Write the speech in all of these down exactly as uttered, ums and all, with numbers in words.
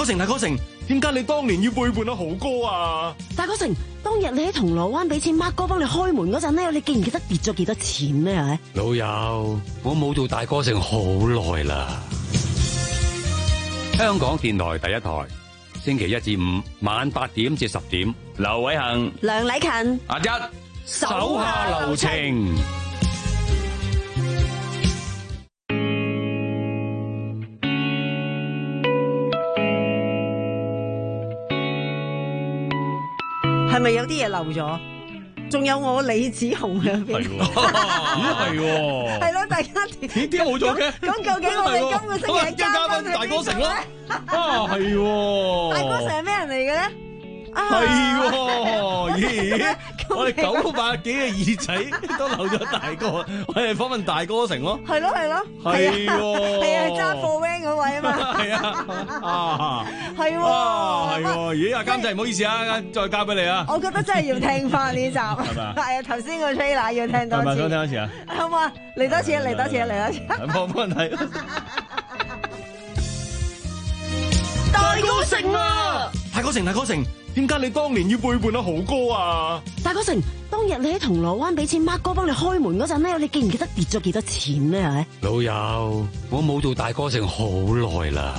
哥成，大哥成，點解你當年要背叛阿豪哥啊？ 大哥成，當日你喺銅鑼灣俾錢 Mark 哥幫你開門嗰陣咧，你記唔記得跌咗幾多錢咧？係老友，我冇做大哥成好耐啦。香港電台第一台，星期一至五晚八點至十點，劉偉恒、 梁禮勤、 阿一手下留情。 係咪有啲嘢漏咗？仲有我李子雄喺邊？ 係喎，咦係喎， 係咯，大家點點解冇咗嘅？ 咁究竟我哋今個星期嘅嘉賓係大哥成咯？ 啊， 係喎， 大哥成係咩人嚟嘅咧？ 係喎，咦？我哋九百幾嘅耳仔都漏咗大哥，我哋訪問大哥成咯。 係咯係咯， 係喎， 係啊，揸貨 van 嗰位啊嘛。 係啊，啊， 係喎， 係喎，咦？阿監製唔好意思啊，再交俾你啊。 我覺得真係要聽翻呢集，係咪啊？ 係啊，頭先個 trailer 要聽多次。 係咪想聽多次啊？ 好唔好啊？嚟多次，嚟多次，嚟多次。 冇冇問題。大哥成啊！大哥成，大哥成，點解你當年要背叛阿豪哥啊？ 大哥成，當日你喺銅鑼灣俾錢 Mark 哥幫你開門嗰陣咧，你記唔記得跌咗幾多錢咧？係老友，我冇做大哥成好耐啦。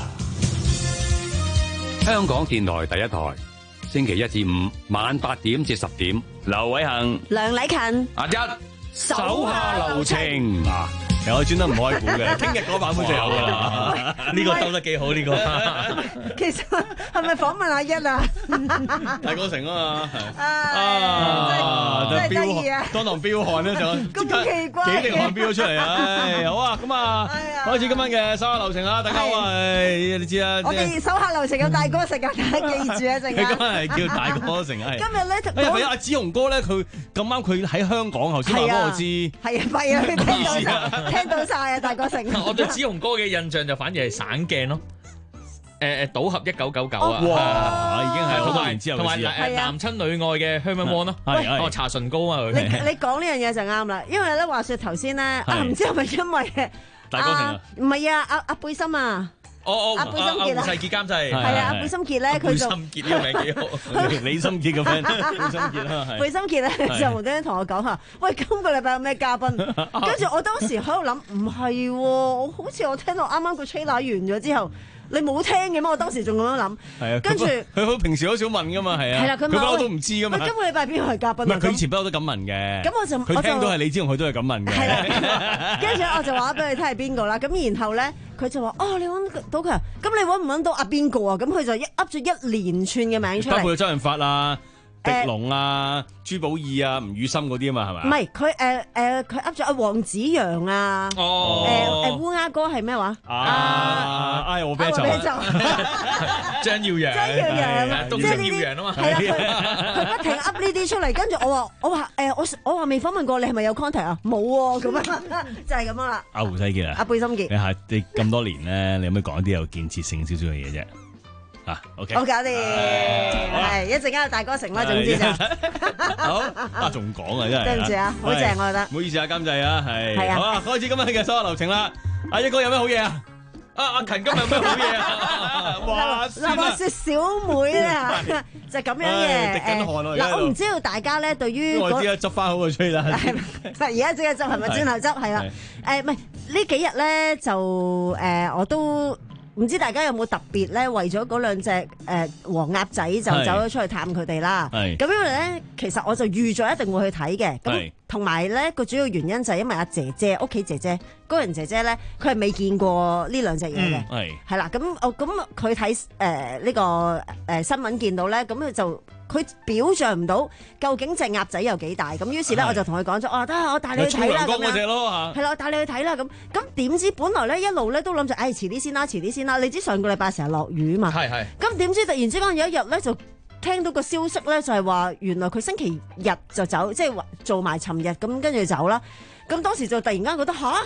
香港電台第一台，星期一至五晚八點至十點，劉偉恒、 梁禮勤、 阿一手下留情。 嗱，又我專登唔開估嘅，聽日嗰版本就有噶啦。 呢個兜得幾好呢個。 其實係咪訪問阿一啊？ 大哥成啊嘛， 啊，真係得意啊！ 當堂彪悍咧就咁奇怪， 幾滴汗飆咗出嚟啊！唉，好啊，咁啊，開始今晚嘅手下留情啦，大家好啊！唉，你知啦， 我哋手下留情有大哥成啊，大家記住啊，陣間。 今日係叫大哥成啊！ 今日咧， 哎呀，係阿子雄哥咧，佢咁啱佢喺香港，頭先話俾我知。 係啊，係啊，佢聽到晒，聽到晒啊，大哥成。 我對子雄哥嘅印象就反而係省鏡咯。誒誒，賭俠一九九九啊！ 哇，已經係好多年之後嘅事啦。 同埋誒男親女愛嘅 Herman Wong 咯，哦搽唇膏啊佢。 你你講呢樣嘢就啱啦，因為咧話説頭先咧，啊唔知係咪因為大哥成啊？ 唔係啊，阿阿貝森啊。 哦哦， 阿貝森傑啊， 胡世傑監製。 係啊，阿貝森傑咧佢就。 貝森傑呢個名幾好。 李心傑嘅 friend，貝森傑啦，係。 貝森傑咧就無端端同我講下，喂，今個禮拜有咩嘉賓？跟住我當時喺度諗，唔係喎，我好似我聽到啱啱個 trailer 完咗之後。你冇聽嘅咩？我當時仲咁樣諗。係啊，跟住佢好平時好少問噶嘛，係啊。係啦，佢不嬲都唔知噶嘛。 喂，今個禮拜邊個係嘉賓？ 唔係佢以前不嬲都咁問嘅。 咁我就佢聽到係李子雄，佢都係咁問嘅。 係啦，跟住我就話俾佢聽係邊個啦。咁然後咧，佢就話：哦，你揾到佢啊？咁你揾唔揾到阿邊個啊？咁佢就一噏咗一連串嘅名出嚟。 包括周潤發啊、狄龍啊、朱寶意啊、吳宇森嗰啲啊嘛，係咪？ 唔係，佢誒誒，佢噏咗阿黃子揚啊。 哦。 誒誒，烏鴉哥係咩話？ 啊！哎，我啤酒。 張耀揚。 張耀揚。 東升耀揚啊嘛。 係啦，佢佢不停噏呢啲出嚟，跟住我話我話誒，我我話未訪問過你係咪有 contact 啊？冇喎，咁樣就係咁樣啦。 阿胡世傑啊。阿貝森傑。 你係你咁多年咧，你有冇講啲有建設性少少嘅嘢啫？啊 ，OK， 好搞掂，係一陣間有大哥成啦，總之就好啊，仲講啊，真係對唔住啊，好正我覺得， 唔好意思啊，監製啊，係， 係啊， 好啦，開始今日嘅手下留情啦，阿一哥有咩好嘢啊？啊，阿勤今日有咩好嘢啊？ 話嗱話説小妹啊，就咁樣嘅， 滴緊汗嗱，我唔知道大家咧對於我知啊，執翻好個吹啦， 而家即刻執係咪轉頭執係啦？誒，唔係呢幾日咧就誒我都。唔知大家有冇特別咧，為咗嗰兩隻誒黃鴨仔就走咗出去探佢哋啦。咁因為咧，其實我就預咗一定會去睇嘅。咁同埋咧個主要原因就係因為阿姐姐屋企姐姐高人姐姐咧，佢係未見過呢兩隻嘢嘅。係係啦，咁我咁佢睇誒呢個誒新聞見到咧，咁佢就。佢表象唔到究竟隻鴨仔有幾大，咁於是咧我就同佢講咗，哦，得我帶你去睇啦咁樣。係啦，我帶你去睇啦咁。咁點知本來咧一路咧都諗住，唉，遲啲先啦，遲啲先啦。你知上個禮拜成日落雨嘛？係係。咁點知突然之間有一日咧就聽到個消息咧，就係話原來佢星期日就走，即係做埋尋日咁跟住走啦。咁當時就突然間覺得吓，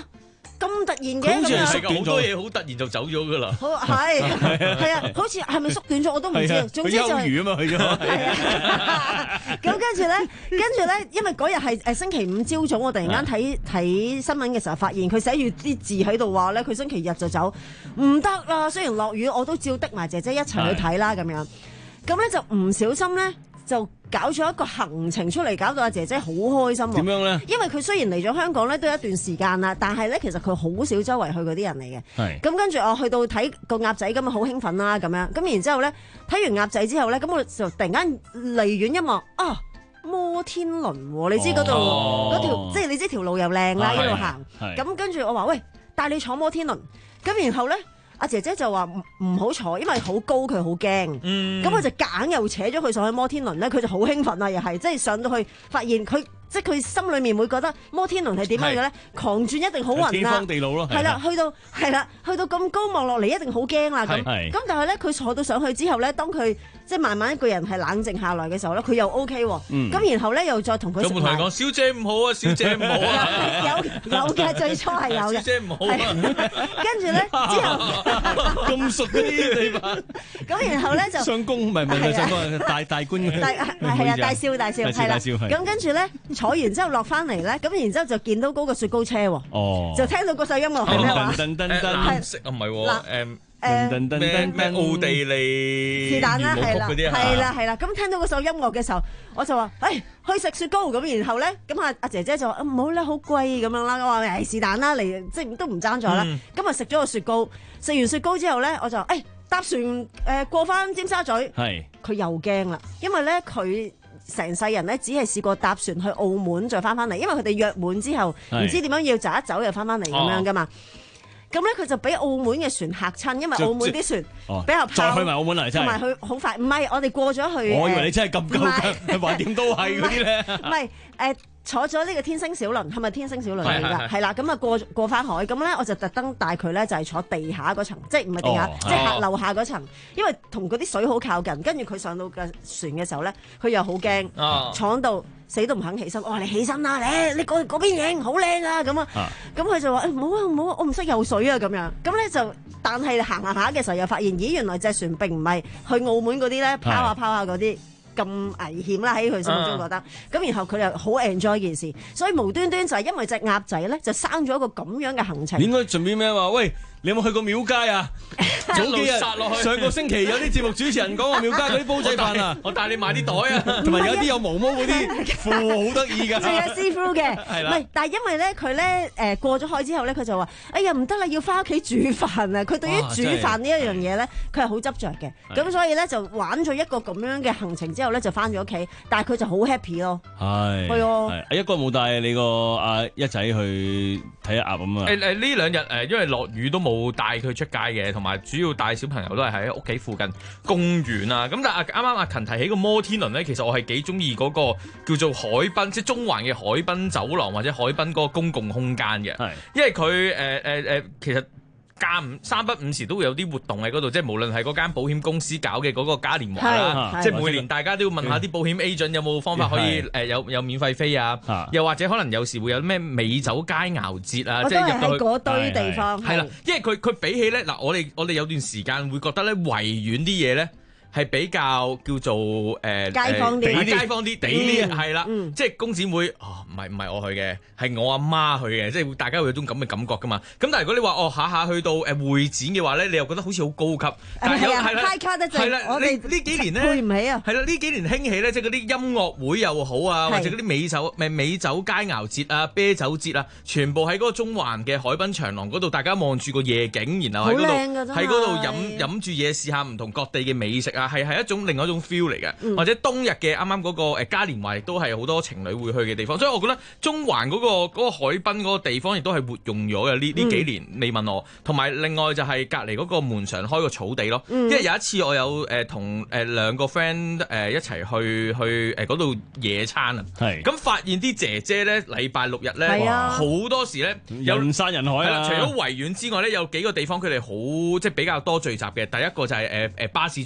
咁突然嘅佢好似係咁樣縮短好多咗， 嘢好突然就走咗噶啦。 好係係啊，好似係咪縮短咗我都唔知啊。總之就係佢休魚啊嘛，去咗。 咁跟住咧，跟住咧，因為嗰日係誒星期五朝早，我突然間睇睇新聞嘅時候，發現佢寫住啲字喺度話咧，佢星期日就走，唔得啦。雖然落雨，我都照的埋姐姐一齊去睇啦，咁樣。咁咧就唔小心咧，就搞咗一個行程出嚟，搞到阿姐姐好開心喎。 點樣咧？ 因為佢雖然嚟咗香港咧都有一段時間啦，但係咧其實佢好少周圍去嗰啲人嚟嘅。 係。 咁跟住我去到睇個鴨仔咁啊，好興奮啦咁樣。咁然之後咧，睇完鴨仔之後咧，咁我就突然間離遠一望啊，摩天輪喎！你知嗰度嗰條，即係你知條路又靚啦，一路行。咁跟住我話喂，帶你坐摩天輪。咁然後咧。阿姐姐就話唔唔好坐，因為好高佢好驚。咁、嗯、我就硬又扯咗佢上去摩天輪咧，佢就好興奮啊！又係即係上到去發現佢，即係佢心裏面會覺得摩天輪係點樣嘅咧？狂轉一定好暈啊！ 天荒地老咯， 係啦，去到係啦，去到咁高望落嚟一定好驚啦咁。咁但係咧，佢坐到上去之後咧，當佢即係慢慢一個人係冷靜下來嘅時候咧，佢又 O K 喎。咁、嗯、然後咧又再同佢食飯。咁同佢講：小姐唔好啊，小姐唔好啊。有有嘅，最初係有嘅。小姐唔好啊。跟住咧之後。 咁熟嗰啲地方， 咁然後咧就上公唔係唔係上公大大官大係啊大少大少係啦，咁跟住咧坐完之後落翻嚟咧，咁然之後就見到嗰個雪糕車喎，哦，就聽到嗰首音樂係咩話？ 噔噔噔藍色啊唔係喎，誒誒咩咩奧地利是但啦係啦係啦係啦，咁聽到嗰首音樂嘅時候，我就話誒去食雪糕咁，然後咧咁阿阿姐姐就話唔好啦，好貴咁樣啦，我話誒是但啦嚟，即係都唔爭咗啦，咁啊食咗個雪糕。食完雪糕之後咧，我就誒、哎、搭船誒、呃、過翻尖沙咀，係佢又驚啦，因為咧佢成世人咧只係試過搭船去澳門再翻翻嚟，因為佢哋約滿之後唔知點樣要走一走又翻翻嚟咁樣噶嘛。咁咧佢就俾澳門嘅船嚇親，因為澳門啲船比較再去埋澳門嚟，真係同埋去好快。唔係我哋過咗去， 我以為你真係咁夠㗎，橫掂都係嗰啲咧。 唔係誒。坐咗呢個天星小輪，係咪天星小輪嚟㗎？係啦，咁啊過過翻海，咁咧我就特登帶佢咧就係坐地下嗰層，即係唔係地下，即係客樓下嗰層，因為同嗰啲水好靠近。跟住佢上到嘅船嘅時候咧，佢又好驚，坐喺度死都唔肯起身。我話你起身啦，你你過嗰邊影好靚啊咁啊，咁佢就話誒唔好啊唔好啊，我唔識游水啊咁樣。咁咧就，但係行行下嘅時候又發現，咦原來隻船並唔係去澳門嗰啲咧拋下拋下嗰啲。咁危險啦喺佢心目中覺得，咁、啊、然後佢又好 enjoy 件事，所以無端端就係因為隻鴨仔咧就生咗一個咁樣嘅行程。應該順便咩話？喂！你有冇去過廟街啊？早幾日上個星期有啲節目主持人講話廟街嗰啲煲仔飯啊， 我帶你買啲袋啊， 同埋有啲有毛毛嗰啲褲好得意㗎， 仲有 see through 嘅，係啦。唔係，但係因為咧佢咧誒過咗海之後咧，佢就話：哎呀唔得啦，要翻屋企煮飯啊！佢對於煮飯呢一樣嘢咧，佢係好執着嘅。咁所以咧就玩咗一個咁樣嘅行程之後咧，就翻咗屋企，但係佢就好 happy 咯。係係啊， 一哥冇帶你個阿一仔去睇下鴨咁啊？ 誒誒呢兩日誒因為落雨都冇帶佢出街嘅，同埋主要帶小朋友都係喺屋企附近公園啊。咁但係啱啱阿勤提起個摩天輪咧，其實我係幾中意嗰個叫做海濱，即係中環嘅海濱走廊或者海濱嗰個公共空間嘅。係，因為佢誒誒誒，其實間唔三不五時都會有啲活動喺嗰度，即係無論係嗰間保險公司搞嘅嗰個嘉年華啦，即係每年大家都要問下啲保險 agent 有冇方法可以誒有有免費飛啊，又或者可能有時會有咩美酒佳肴節啊，即係入到去嗰堆地方。 係啦，因為佢佢比起咧嗱，我哋我哋有段時間會覺得咧維園啲嘢咧。係比較叫做誒、呃、 街坊啲， 街坊啲地啲係啦，即係工展會哦，唔係唔係我去嘅，係我阿媽去嘅，即係大家會有種咁嘅感覺噶嘛。咁但係如果你話哦下下去到誒會展嘅話咧，你又覺得好似好高級，但係係啦，係啦，我哋呢幾年咧配唔起啊， 係啦，呢幾年興起咧，即係嗰啲音樂會又好啊，或者嗰啲美酒咪美酒佳肴節啊、啤酒節啊，全部喺嗰個中環嘅海濱長廊嗰度，大家望住個夜景，然後喺嗰度喺嗰度飲飲住嘢，試下唔同各地嘅美食啊。係係一種另外一種 feel 嚟嘅，嗯、或者冬日嘅啱啱嗰個誒嘉年華亦都係好多情侶會去嘅地方，所以我覺得中環嗰、嗰個嗰個海濱嗰個地方亦都係活用咗嘅呢呢幾年。你問我，同埋另外就係隔離嗰個門上開個草地咯，嗯、因為有一次我有誒同誒兩個 friend 誒一齊去去誒嗰度野餐啊，咁是發現啲姐姐咧禮拜六日咧好多時咧有人山人海啊， 除咗維園之外咧，有幾個地方佢哋好即係比較多聚集嘅，第一個就係誒誒巴士總站。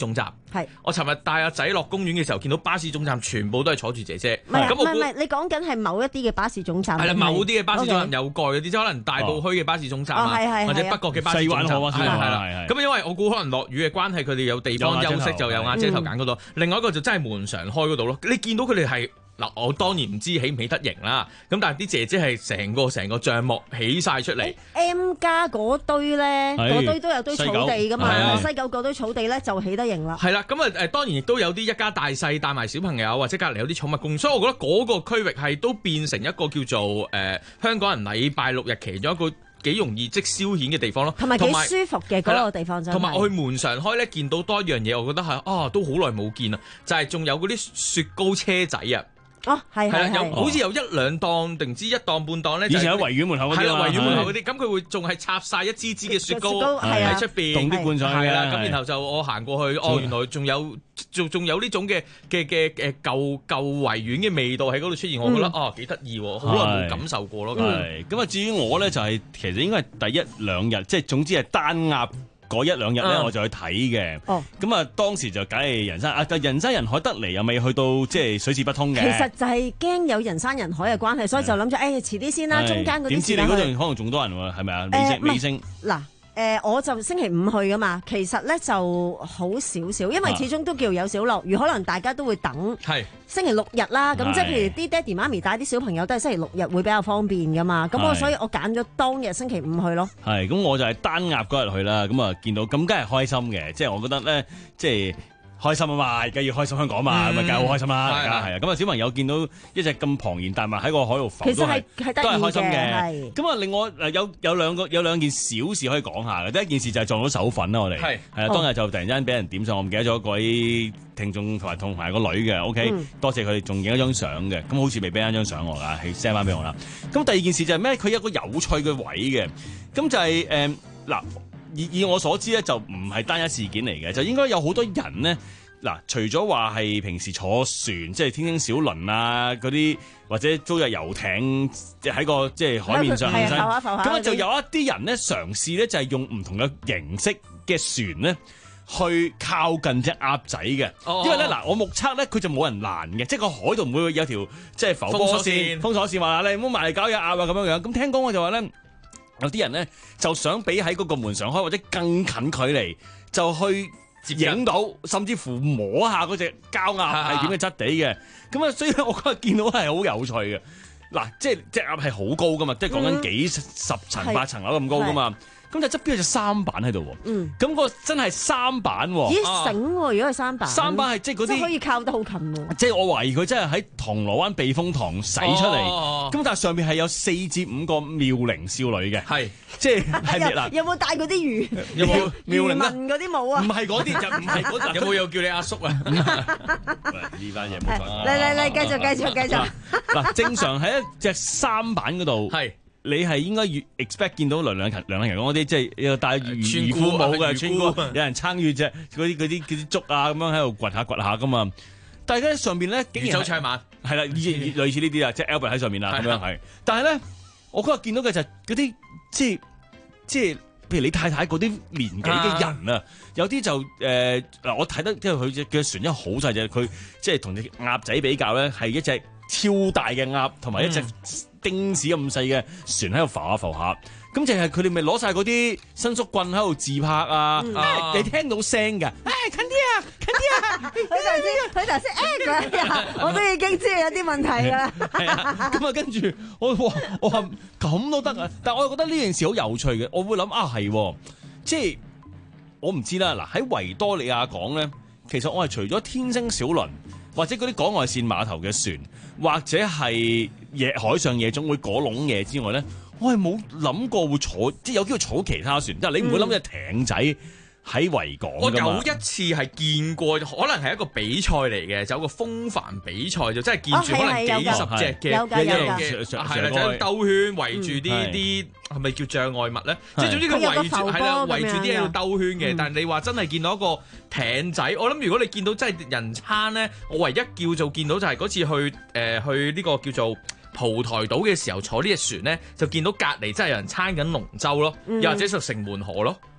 係。 我尋日帶阿仔落公園嘅時候，見到巴士總站全部都係坐住姐姐。 唔係咁我估唔係唔係，你講緊係某一啲嘅巴士總站。 係啦，某啲嘅巴士總站 OK 有蓋嗰啲，即係可能大埔墟嘅巴士總站啊， 哦係係係或者北角嘅巴士總站。 西灣河巴士總站係啦係係咁因為我估可能落雨嘅關係，佢哋有地方休息就有瓦遮頭揀嗰度。另外一個就真係門常開嗰度咯。你見到佢哋係。嗱，我當然唔知起唔起得型啦，咁但係啲姐姐係成個成個帳幕起晒出嚟。 M 加嗰堆咧，嗰堆都有堆草地噶嘛，西九嗰堆草地咧就起得型啦。 係啦，咁啊誒當然亦都有啲一家大細帶埋小朋友，或者隔離有啲寵物公園，所以我覺得嗰個區域係都變成一個叫做誒、呃、香港人禮拜六日其中一個幾容易即消遣嘅地方咯， 同埋幾舒服嘅嗰個地方真係。 同埋我去門常開咧，見到多一樣嘢，我覺得係啊都好耐冇見啦，就係、是、仲有嗰啲雪糕車仔啊！ 哦，係係係有好似有一兩檔定唔知一檔半檔咧。 以前喺維園門口嗰啲係啦，維園門口嗰啲，咁佢會仲係插晒一支支嘅雪糕喺出邊， 凍啲罐上去係啦。咁然後就我行過去，哦，原來仲有仲仲有呢種嘅嘅嘅誒舊舊維園嘅味道喺嗰度出現，我覺得啊幾得意喎，好耐冇感受過咯。 係咁啊，至於我咧就係其實應該係第一兩日，即係總之係單鴨。嗰一兩日咧，嗯、我就去睇嘅。哦，咁啊，當時就梗係人山啊，人山人海得嚟，又未去到即係水泄不通嘅。 其實就係驚有人山人海嘅關係，所以就諗住誒遲啲先啦，中間嗰啲。點知你嗰度可能仲多人喎？係咪啊？尾聲尾聲嗱。誒、呃，我就星期五去噶嘛，其實咧就好少少，因為始終都叫有小落雨，可能大家都會等星期六日啦。咁即係譬如啲爹哋媽咪帶啲小朋友都係星期六日會比較方便噶嘛。咁我所以我揀咗當日星期五去咯。係， 咁我就係單鴨嗰日去啦。咁啊見到咁梗係開心嘅，即係我覺得咧，即係。開心啊嘛，梗係要開心香港嘛，咁啊梗係好開心啦，大家係啊。咁啊小朋友見到一隻咁龐然大物喺個海度浮， 其實係係都係開心嘅。 咁啊，另外誒有有兩個有兩件小事可以講下嘅。第一件事就係撞到手粉啦，我哋係係啊，當日就突然間俾人點上，我唔記得咗各位聽眾同埋同埋個女嘅 ，OK，嗯、多謝佢哋仲影一張相嘅。咁好似未俾一張相我㗎，係 send 翻俾我啦。咁第二件事就係咩？佢有個有趣嘅位嘅，咁就係誒嗱。以以我所知咧，就唔係單一事件嚟嘅，就應該有好多人咧。嗱，除咗話係平時坐船，即係天星小輪啊嗰啲，或者租日遊艇，即係喺個即係海面上咁啊，就有一啲人咧嘗試咧，就係用唔同嘅形式嘅船咧，去靠近隻鴨仔嘅。哦、因為咧嗱，我目測咧佢就冇人攔嘅，即係個海度唔會有條即係浮波線、封鎖線話你唔好埋嚟搞嘢鴨啊咁樣樣。咁聽講我就話咧。有啲人咧就想俾喺嗰個門上開或者更近距離就去影到，甚至乎摸下嗰隻膠鴨係點嘅質地嘅。咁啊，所以我嗰日見到係好有趣嘅。嗱，即係隻鴨係好高噶嘛，即係講緊幾十層、八層樓咁高噶嘛。咁就側邊有隻三板喺度喎，咁、嗯、個真係三板喎， 咦繩喎！如果係三板， 三板係即係嗰啲可以靠得好近喎。即係我懷疑佢真係喺銅鑼灣避風塘洗出嚟，咁、哦、但係上面係有四至五個妙齡少女嘅，係即係係嗱， 有冇戴嗰啲魚？ 有冇妙齡紋嗰啲帽啊？ 唔係嗰啲就唔係嗰啲， 有冇又叫你阿叔啊？呢班嘢冇錯。 嚟嚟嚟，繼續繼續繼續。 嗱，正常喺一隻三板嗰度係。你係應該越 expect 見到兩兩人兩人嗰啲，即係有戴漁漁夫帽嘅村姑，有人撐住隻嗰啲嗰啲嗰啲竹啊咁樣喺度掘下掘下噶嘛。但係喺上邊咧，竟然魚舟車馬係啦，類似呢啲啊，即係 Albert 喺上面啦咁樣係。但係咧，我嗰日見到嘅就係嗰啲即係即係，譬如你太太嗰啲年紀嘅人啊，有啲就誒嗱、呃，我睇得即係佢隻嘅船因為好細隻，佢即係同隻鴨仔比較咧，係一隻超大嘅鴨同埋一隻。嗯丁屎咁細嘅船喺度浮下浮下，咁就係佢哋咪攞晒嗰啲伸縮棍喺度自拍啊！嗯啊你聽到聲㗎，唉、哎、近啲啊，近啲啊！佢頭先佢頭先誒佢我都已經知有啲問題㗎啦。 係啊，咁啊跟住我話我話咁都得啊！但係我又覺得呢件事好有趣嘅，我會諗啊係，即係我唔知啦。嗱喺維多利亞港咧，其實我係除咗天星小輪或者嗰啲港外線碼頭嘅船，或者係夜海上夜總會嗰籠嘢之外咧，我係冇諗過會坐，即係有機會坐其他船。即係、嗯、你唔會諗隻艇仔喺維港㗎嘛。我有一次係見過，可能係一個比賽嚟嘅，就有個風帆比賽，就真係見住可能幾十隻嘅嘅，係啦，就兜圈圍住啲啲係咪叫障礙物咧？即係總之佢圍住係啦，圍住啲喺度兜圈嘅。但係你話真係見到一個艇仔，我諗如果你見到真係人撐咧，我唯一叫做見到就係嗰次去誒、呃、去呢個叫做蒲台島嘅時候坐呢隻船咧，就見到隔離真係有人撐緊龍舟咯，又或者就城門河咯。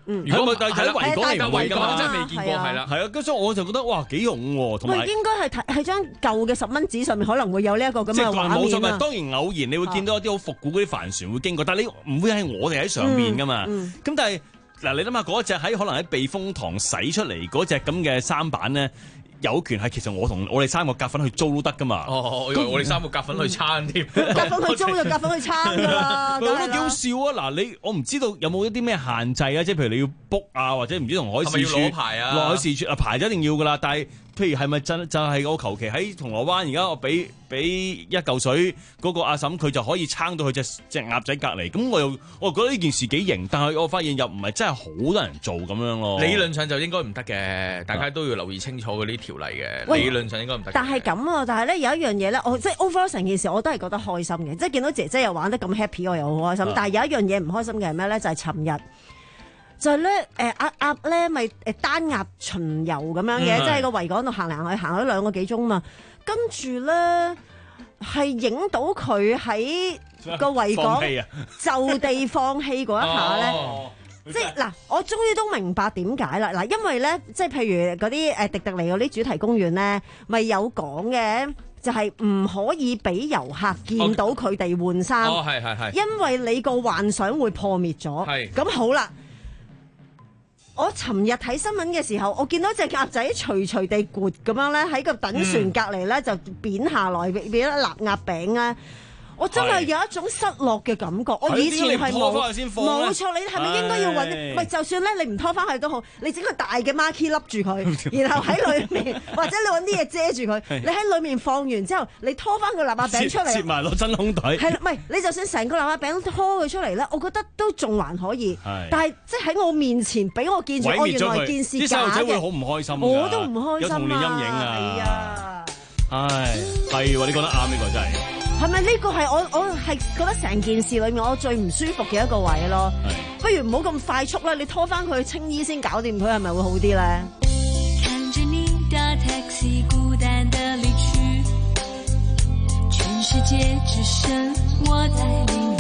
嗯， 如果但係喺維港嚟維港真係未見過，係啦， 係啊，咁所以我就覺得哇幾勇喎，同埋應該係睇喺張舊嘅十蚊紙上面可能會有呢一個咁嘅畫面啊。 冇錯，當然偶然你會見到一啲好復古嗰啲帆船會經過，但係你唔會係我哋喺上面噶嘛。咁、嗯嗯、但係嗱，你諗下嗰隻喺可能喺避風塘洗出嚟嗰隻咁嘅舢板咧。有權係其實我同我哋三個夾份去租都得噶嘛。 哦，我以為我哋三個夾份去撐添。 夾份去租就夾份去撐㗎啦。 我覺得幾好笑啊！嗱，你我唔知道有冇一啲咩限制啊？即係譬如你要 book 啊，或者唔知同海事處攞牌啊， 落海事處啊牌就一定要㗎啦。但係譬如係咪真就係我求其喺銅鑼灣而家我俾俾一嚿水嗰個阿嬸佢就可以撐到佢隻隻鴨仔隔離？咁我又我又覺得呢件事幾型，但係我發現又唔係真係好多人做咁樣咯。 理論上就應該唔得嘅，大家都要留意清楚嗰啲條例嘅。理論上應該唔得。 但係咁啊，但係咧有一樣嘢咧，我即係 overall 成件事我都係覺得開心嘅，即係見到姐姐又玩得咁 happy， 我又好開心。啊、但係有一樣嘢唔開心嘅係咩咧？就係尋日。就係咧，誒鴨鴨咧咪誒單鴨巡遊咁樣嘅，嗯、即係個維港度行嚟行去，行咗兩個幾鐘嘛。跟住咧係影到佢喺個維港就地放棄嗰一下咧，哦、即係嗱，我終於都明白點解啦。嗱，因為咧，即係譬如嗰啲誒迪迪尼嗰啲主題公園咧，咪有講嘅。就係唔可以俾遊客見到佢哋換衫， 哦，係係係， 因為你個幻想會破滅咗。係咁好啦。我尋日睇新聞嘅時候，我見到隻鴨仔隨隨地攰咁樣咧，喺個等船隔離咧就扁下來，變咗臘鴨餅咧。我真係有一種失落嘅感覺。我以前係冇冇錯，你係咪應該要揾？唔係，就算咧你唔拖翻去都好，你整個大嘅 marquee 笠住佢，然後喺裏面，或者你揾啲嘢遮住佢，你喺裏面放完之後，你拖翻個臘鴨餅出嚟， 切埋落真空袋。係啦，唔係你就算成個臘鴨餅拖佢出嚟咧，我覺得都仲還可以。但係即係喺我面前俾我見住，我原來件事假嘅。啲細路仔會好唔開心。我都唔開心啊！有童年陰影啊！係啊！唉，係喎，你講得啱，呢個真係。係咪呢個係我我係覺得成件事裏面我最唔舒服嘅一個位咯？不如唔好咁快速啦，你拖翻佢青衣先搞掂佢，係咪會好啲咧？看着你的 taxi 孤單的離去，全世界只剩我在淋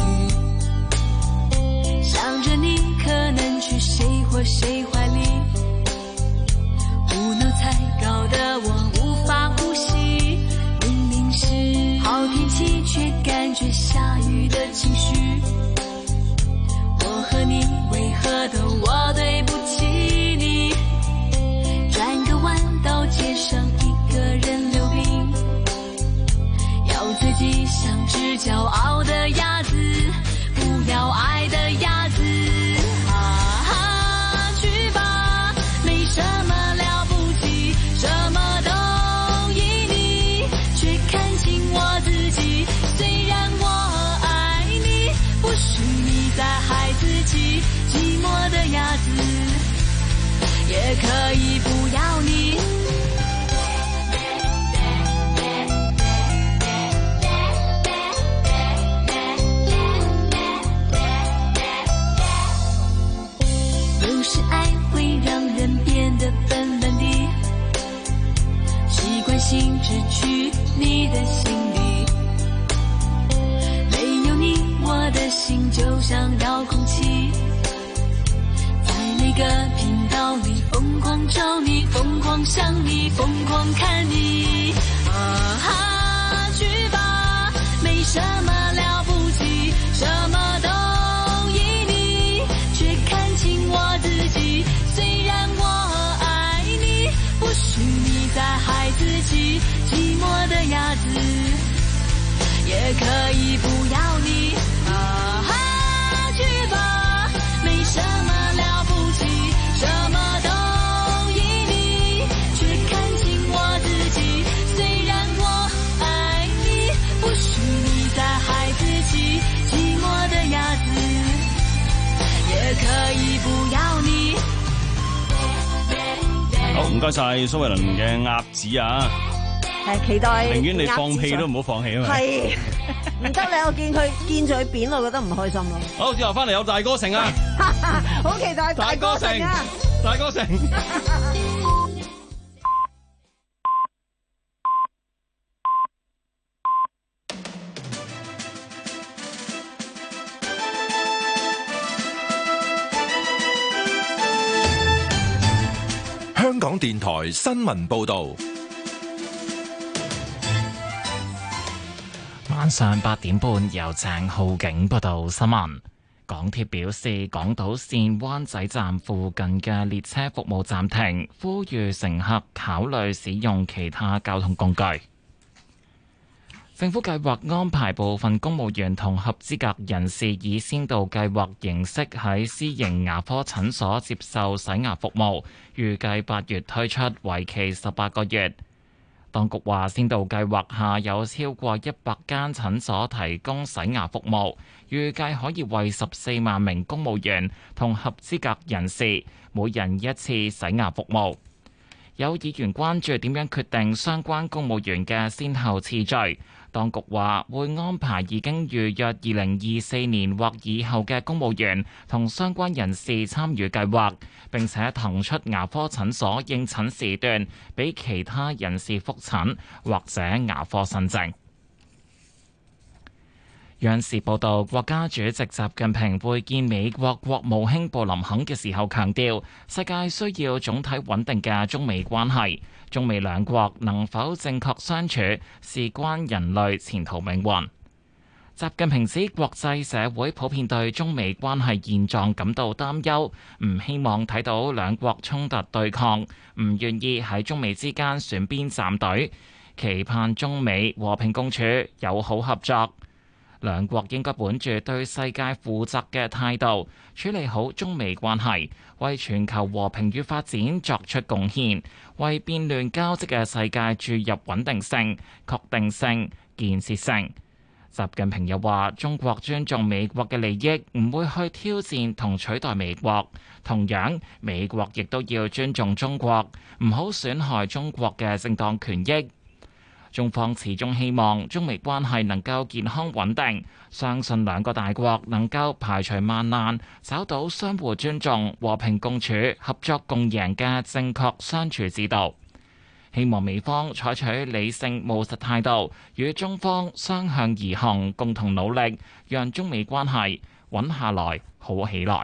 雨，想着你可能去誰或誰懷裡，無腦才搞得我無法呼吸。是好天氣，卻感覺下雨的情緒。我和你為何都我對不起你？轉個彎到街上，一個人溜冰，要自己像只驕傲的鴨子，不要愛的鴨子。啊哈，去吧，沒什麼了不起，什麼都。我自己，雖然我愛你，不許你再害自己。寂寞的鴨子，也可以不要你。有時愛會讓人變得笨笨的，習慣性只取你的心裡，沒有你我的心就像遙控器，在每個頻道裡瘋狂找你，瘋狂想你，瘋狂看你。啊哈，去吧，沒什麼了不起，什麼都依你，卻看清我自己，雖然我愛你，不許你再害自己。寂寞的鴨子，也可以不要你。啊哈，去吧，沒什麼了不起，什麼都依你，卻看清我自己。雖然我愛你，不許你再害自己。寂寞的鴨子，也可以不要你。好，唔該晒蘇慧倫嘅鴨子啊！係期待，寧願你放屁都唔好放棄啊嘛！係唔得你，我見佢見住佢扁，我覺得唔開心咯。好，之後翻嚟有大歌城啊！好期待大歌城啊！大歌城。 港電台新聞報道。 晚上八點半，由鄭浩景報道新聞。港鐵表示，港島線灣仔站附近嘅列車服務暫停，呼籲乘客考慮使用其他交通工具。政府計劃安排部分公務員同合資格人士以先導計劃形式喺私營牙科診所接受洗牙服務，預計八月推出，為期十八個月。當局話，先導計劃下有超過一百間診所提供洗牙服務，預計可以為十四萬名公務員同合資格人士每人一次洗牙服務。有議員關注點樣決定相關公務員嘅先後次序。當局話會安排已經預約二零二四年或以後嘅公務員同相關人士參與計劃，並且騰出牙科診所應診時段俾其他人士覆診或者牙科新症。央視報道，國家主席習近平會見美國國務卿布林肯嘅時候強調，世界需要總體穩定嘅中美關係，中美兩國能否正確相處，事關人類前途命運。習近平指，國際社會普遍對中美關係現狀感到擔憂，唔希望睇到兩國衝突對抗，唔願意喺中美之間選邊站隊，期盼中美和平共處、友好合作。兩國應該本住對世界負責嘅態度，處理好中美關係，為全球和平與發展作出貢獻，為變亂交織嘅世界注入穩定性、確定性、建設性。習近平又話，中國尊重美國嘅利益，唔會去挑戰同取代美國。同樣，美國亦都要尊重中國，唔好損害中國嘅正當權益。中方始終希望中美關係能夠健康穩定，相信兩個大國能夠排除萬難，找到相互尊重、和平共處、合作共贏嘅正確相處之道。希望美方採取理性務實態度，與中方相向而行，共同努力，讓中美關係穩下來、好起來。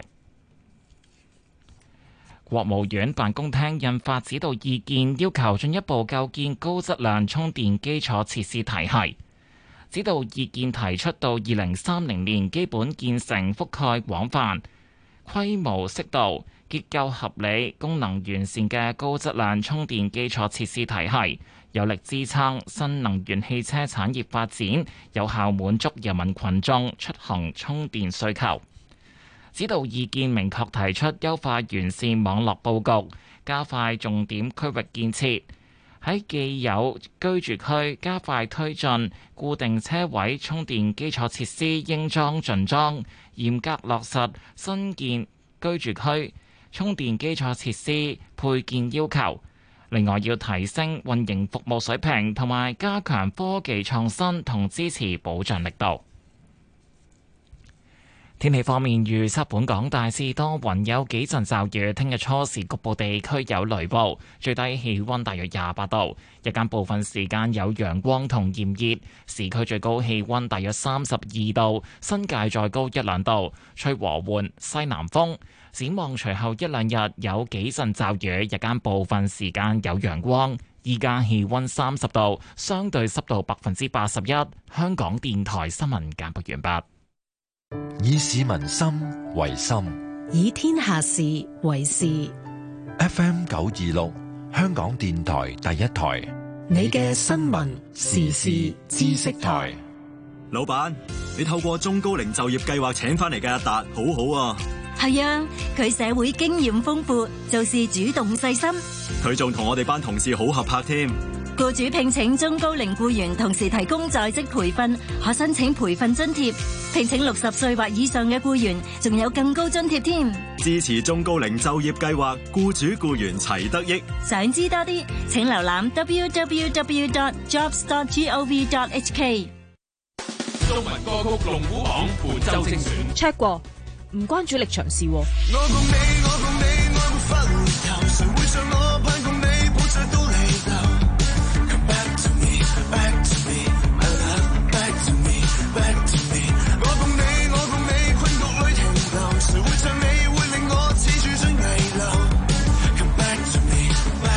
國務院辦公廳印發指導意見，要求進一步構建高質量充電基礎設施體系。指導意見提出，到二零三零年基本建成覆蓋廣泛、規模適度、結構合理、功能完善嘅高質量充電基礎設施體系，有力支撐新能源汽車產業發展，有效滿足人民群眾出行充電需求。指導意見明確提出優化完善網絡佈局，加快重點區域建設，喺既有居住區加快推進固定車位充電基礎設施應裝盡裝，嚴格落實新建居住區充電基礎設施配建要求。另外，要提升運營服務水平，同埋加強科技創新同支持保障力度。天氣方面，預測本港大致多雲，有幾陣驟雨。聽日初時局部地區有雷暴，最低氣溫大約廿八度。日間部分時間有陽光同炎熱，市區最高氣溫大約三十二度，新界再高一兩度，吹和緩西南風。展望隨後一兩日有幾陣驟雨，日間部分時間有陽光。依家氣溫三十度，相對濕度百分之八十一。香港電台新聞簡報完畢。 以市民心為心， 以天下事為事。 F M 九二六，香港電台第一台， 你嘅新聞時事知識台。 老闆，你透過中高齡就業計劃請翻嚟嘅阿達，好好啊。 係啊，佢社會經驗豐富，做事主動細心。 佢仲同我哋班同事好合拍添。 僱主聘請中高齡僱員，同時提供在職培訓，可申請培訓津貼。聘請六十歲或以上嘅僱員，仲有更高津貼添。 支持中高齡就業計劃，僱主僱員齊得益。 想知多啲，請瀏覽 double-u double-u double-u dot jobs dot gov dot h k。 中文歌曲龍虎榜本周精選 check 過，唔關主力場事。我共你，我共你，愛沒法回頭，誰會像我盼共你，抱着到離流。Come back to me, back to me, my love, back to me, back to me。我共你，我共你，困局裏停留，誰會像你，會令我似處身危樓。Come back to me, back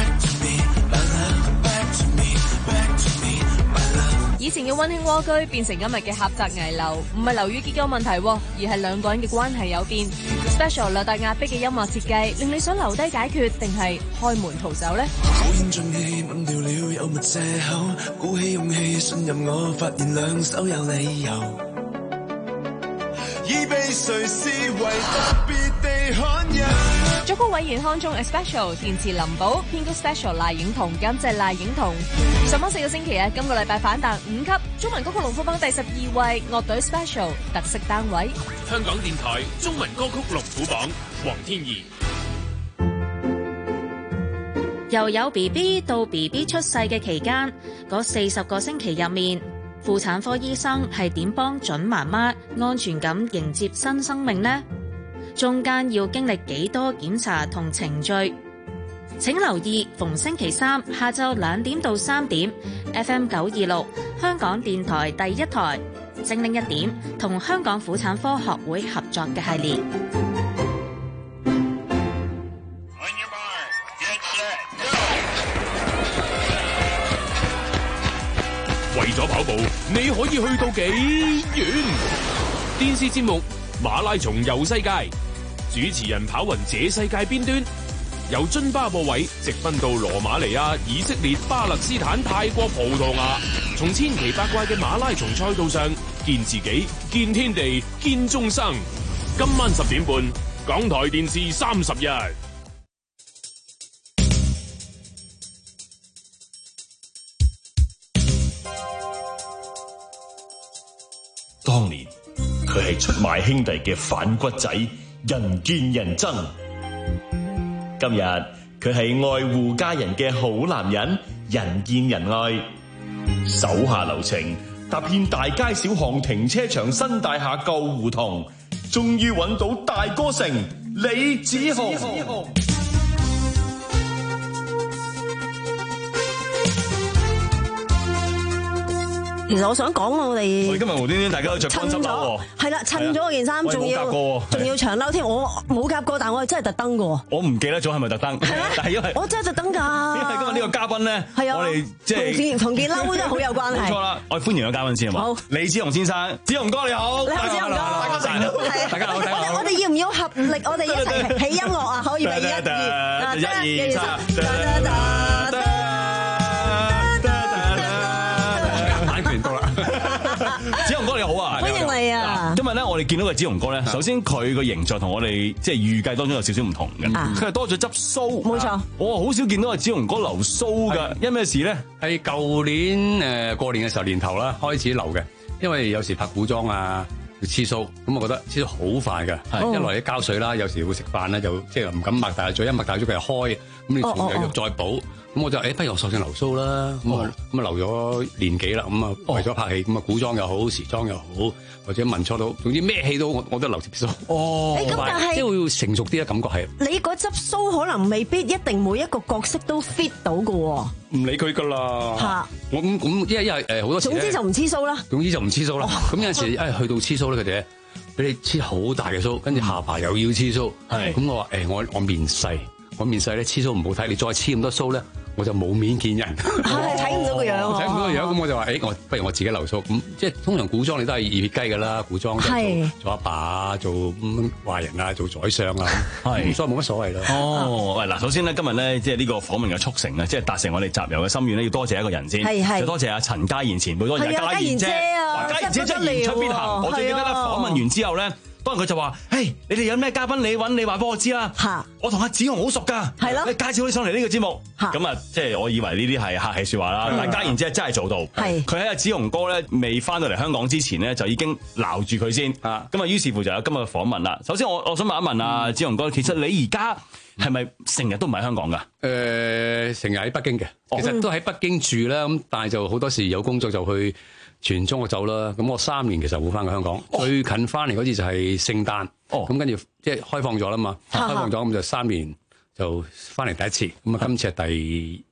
溫馨蝸居變成今日嘅狹窄危樓，唔係樓宇結構問題，而係兩個人嘅關係有變。Special 略帶壓迫嘅音樂設計，令你想留低解決，定係開門逃走呢？ 好應盡氣，吻掉了有乜藉口？鼓起勇氣，信任我，發現兩手有理由。已被誰視為特別地罕有。 作曲委員康中 Special， 填詞林寶，編曲 Special 賴影彤，監製賴影彤。上榜四個星期啊，今個禮拜反彈五級，中文歌曲龍虎榜第十二位，樂隊 Special 特色單位。 香港電台中文歌曲龍虎榜，黃天怡。 由有 B B 到 B B 出世嘅期間，嗰四十個星期入面，婦產科醫生係點幫準媽媽安全咁迎接新生命呢？中間要經歷幾多檢查同程序？請留意逢星期三下晝兩點到三點 F M 九二六香港電台第一台精靈一點同香港婦產科學會合作嘅系列。 為咗跑步，你可以去到幾遠？電視節目《馬拉松遊世界》，主持人跑勻這世界邊端，由津巴布韋直奔到羅馬尼亞、以色列、巴勒斯坦、泰國、葡萄牙，從千奇百怪嘅馬拉松賽道上見自己、見天地、見眾生。今晚十點半，港台電視三十日。 當年佢係出賣兄弟嘅反骨仔，人見人憎。今日佢係愛護家人嘅好男人，人見人愛。手下留情，踏遍大街小巷、停車場、新大廈、舊胡同，終於揾到大哥成李子雄。 其實我想講我哋， 我哋今日無端端大家都着乾濕褸喎， 係啦，襯咗嗰件衫，仲要仲要長褸添，我冇夾過，但我係真係特登嘅。 我唔記得咗係咪特登，但係因為我真係特登㗎。 因為今日呢個嘉賓咧，我哋即係同件褸真係好有關係。 冇錯啦，我哋歡迎個嘉賓先好嘛？李子雄先生，子雄哥你好， 你好子雄哥，大家好， 大家好，大家好。 我哋要唔要合力？我哋一齊起音樂啊！可以咪？一二，一二三。 子雄哥你好啊， 歡迎你啊！ 今日咧，我哋見到個子雄哥咧，首先佢個形象同我哋即係預計當中有少少唔同嘅，佢係多咗執鬚， 冇錯。 我好少見到個子雄哥留鬚㗎，因咩事咧？ 係舊年誒過年嘅時候年頭啦，開始留嘅，因為有時拍古裝啊要黐鬚，咁我覺得黐鬚好快㗎，一來啲膠水啦，有時會食飯咧就即係唔敢擘大嘴，一擘大嘴佢又開，咁你仲又要再補。咁我就誒，不如我索性留鬚啦。咁啊，咁啊留咗年幾啦。咁啊，為咗拍戲，咁啊古裝又好，時裝又好，或者文初都，總之咩戲都我我都留條鬚。 哦，咁但係即係會成熟啲嘅感覺係。 你嗰執鬚可能未必一定每一個角色都 fit 到㗎喎。 唔理佢㗎啦。嚇！我咁咁，因為因為誒好多時。 總之就唔黐鬚啦。 總之就唔黐鬚啦。咁有陣時誒去到黐鬚咧，佢哋俾你黐好大嘅鬚，跟住下巴又要黐鬚。係。咁我話誒，我我面細，我面細咧黐鬚唔好睇，你再黐咁多鬚咧。我就冇面見人， 係睇唔到個樣， 睇唔到個樣，咁我就話：誒，我不如我自己留鬚。咁即係通常古裝你都係二撇雞㗎啦，古裝做做阿爸、做咁壞人啊，做宰相啊，係，所以冇乜所謂咯。 哦，喂，嗱，首先咧，今日咧，即係呢個訪問嘅促成啊，即係達成我哋集郵嘅心願咧，要多謝一個人先，係係，多謝阿陳嘉賢前輩，多謝嘉賢姐啊，嘉賢姐真係言出必行。我最記得咧，訪問完之後咧。當然佢就話：嘿，你哋有咩嘉賓你揾你話俾我知啦。嚇，我同阿子雄好熟㗎。係咯，你介紹佢上嚟呢個節目。嚇，咁啊，即係我以為呢啲係客氣説話啦。但係嘉賢姐真係做到。係，佢喺阿子雄哥咧未翻到嚟香港之前咧，就已經鬧住佢先。啊，咁啊，於是乎就有今日嘅訪問啦。首先我我想問一問阿子雄哥，其實你而家係咪成日都唔喺香港㗎？ 誒，成日喺北京嘅，其實都喺北京住啦。咁但係就好多時有工作就去。全中國走啦，咁我三年其實冇翻過香港，哦、最近翻嚟嗰次就係聖誕，咁跟住即係開放咗啦嘛，開放咗咁就三年就翻嚟第一次，咁啊今次係第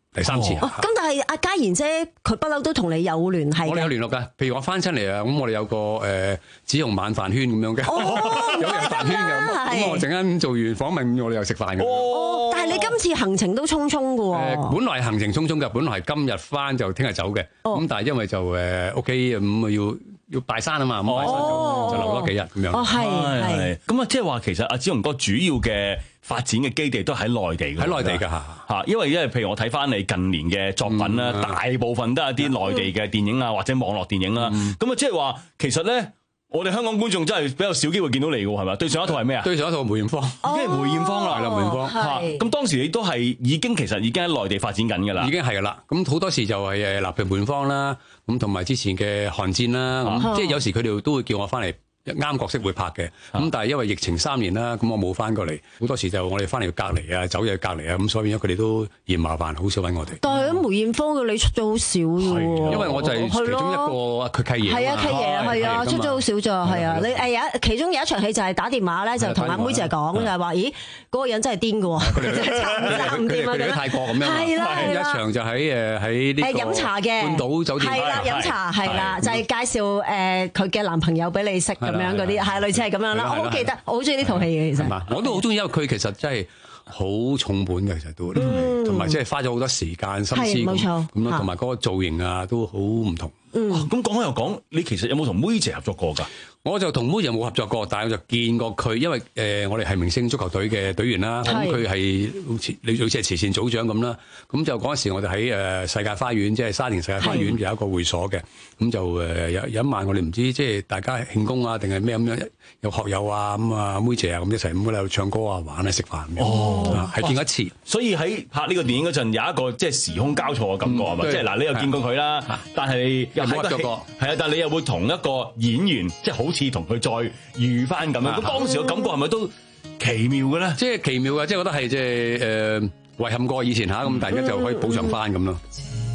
第三次。 咁、哦、但係阿嘉賢姐佢不嬲都同你有聯繫。 我哋有聯絡㗎，譬如我翻親嚟啊，咁我哋有個誒紫紅晚飯圈咁樣嘅，哦、有人飯圈嘅。咁我陣間做完訪問，我哋又食飯嘅。 哦，但係你今次行程都匆匆㗎喎。 誒，本來行程匆匆嘅，本來係今日翻就聽日走嘅。咁、哦、但係因為就誒屋企咁啊要。要拜山啊嘛，咁拜山就就留多幾日咁樣。 哦，係係。 咁啊，即係話其實阿紫紅哥主要嘅發展嘅基地都喺內地嘅。 喺內地㗎嚇嚇，因為因為譬如我睇翻你近年嘅作品啦，嗯、大部分都係一啲內地嘅電影啊，或者網絡電影啦。咁啊，即係話其實咧。我哋香港觀眾真係比較少機會見到你嘅喎，係咪？對上一套係咩啊？ 對上一套梅艷芳， 已經係梅艷芳啦，係啦，梅艷芳嚇。咁當時你都係已經其實已經喺內地發展緊㗎啦， 已經係㗎啦。咁好多時就係誒，嗱，譬如梅艷芳啦，咁同埋之前嘅寒戰啦，咁即係有時佢哋都會叫我翻嚟。啱角色會拍嘅，咁但係因為疫情三年啦，咁我冇翻過嚟，好多時就我哋翻嚟要隔離啊，走又要隔離啊，咁所以佢哋都嫌麻煩，好少揾我哋。 但係梅艷芳嘅你出咗好少嘅喎， 因為我就係其中一個佢契爺。 係啊，契爺啊，係啊，出咗好少咋，係啊，你誒有其中有一場戲就係打電話咧，就同阿妹姐講就係話，咦嗰個人真係癲嘅喎， 佢哋佢哋喺泰國咁樣， 係啦， 一場就喺誒喺呢個飲茶嘅半島酒店， 係啦，飲茶係啦，就係介紹誒佢嘅男朋友俾你識咁樣嗰啲，係類似係咁樣啦。我好記得，我好中意呢套戲嘅其實。 我都好中意，因為佢其實真係好重本嘅，其實都，同埋即係花咗好多時間心思冇錯咁咯，同埋嗰個造型啊都好唔同。 咁講開又講，你其實有冇同妹姐合作過㗎？ 我就同妹姐冇合作過，但係我就見過佢，因為誒、呃、我哋係明星足球隊嘅隊員啦，咁佢係好似你好似係慈善組長咁啦，咁就嗰陣時我哋喺誒世界花園，即係沙田世界花園有一個會所嘅，咁就誒有有一晚我哋唔知即係大家慶功啊定係咩咁樣，有學友啊咁啊妹姐啊咁一齊咁喺度唱歌啊玩啊食飯咁樣，哦，係見過一次。 所以喺拍呢個電影嗰陣有一個即係時空交錯嘅感覺係咪？即係嗱，你又見過佢啦，但係又冇合作過，係啊，但係你又會同一個演員即係好似同佢再遇翻咁樣，咁當時嘅感覺係咪都奇妙嘅咧？ 即係奇妙嘅，即係覺得係即係誒遺憾過以前嚇，咁大家就可以補償翻咁咯。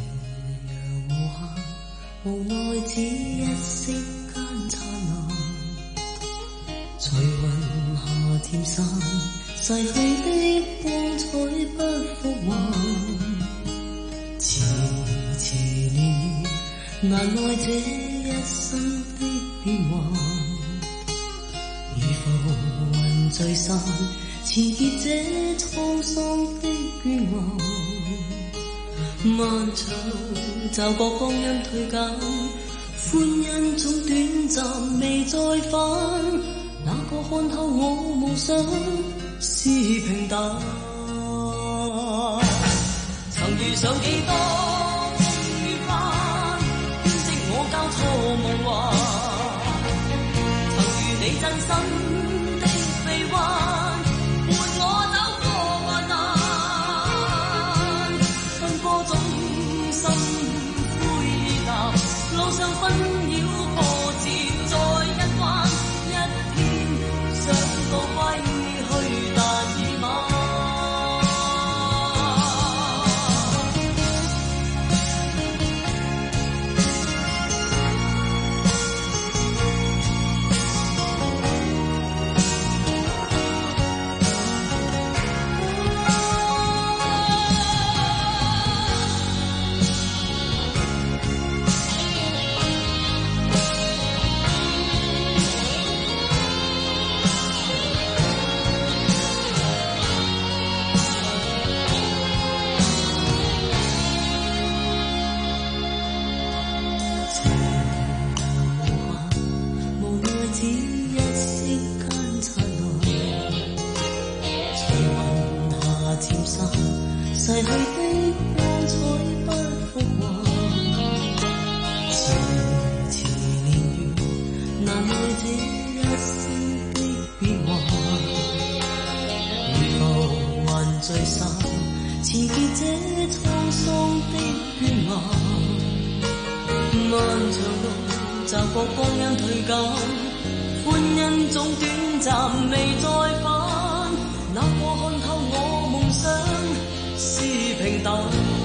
無奈只一息間燦爛，隨雲霞漸散，逝去的光彩不復還，遲遲年月難耐這一生的變幻。聚散，纏結這滄桑的倦顏，漫長驟覺光陰退減，歡欣總短暫未再返，那個看透我夢想是平淡，曾遇上幾多遇翻，編織我交錯夢幻，曾遇你真身伴我走過患難，奔波中心灰淡，路上紛擾波折再一彎，一天想到歸去但已晚。逝去的光彩不復還，遲遲年月難耐這一生的變幻，如浮雲聚散，纏結這滄桑的倦顏，漫長路驟覺光陰退減，歡欣總短暫未再返，那個看透我夢想是平淡，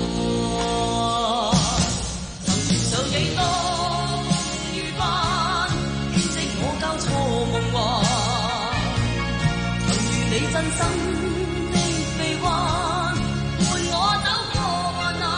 曾遇上幾多遇翻，編織我交錯夢幻，曾遇你真心的臂彎，伴我走過患難，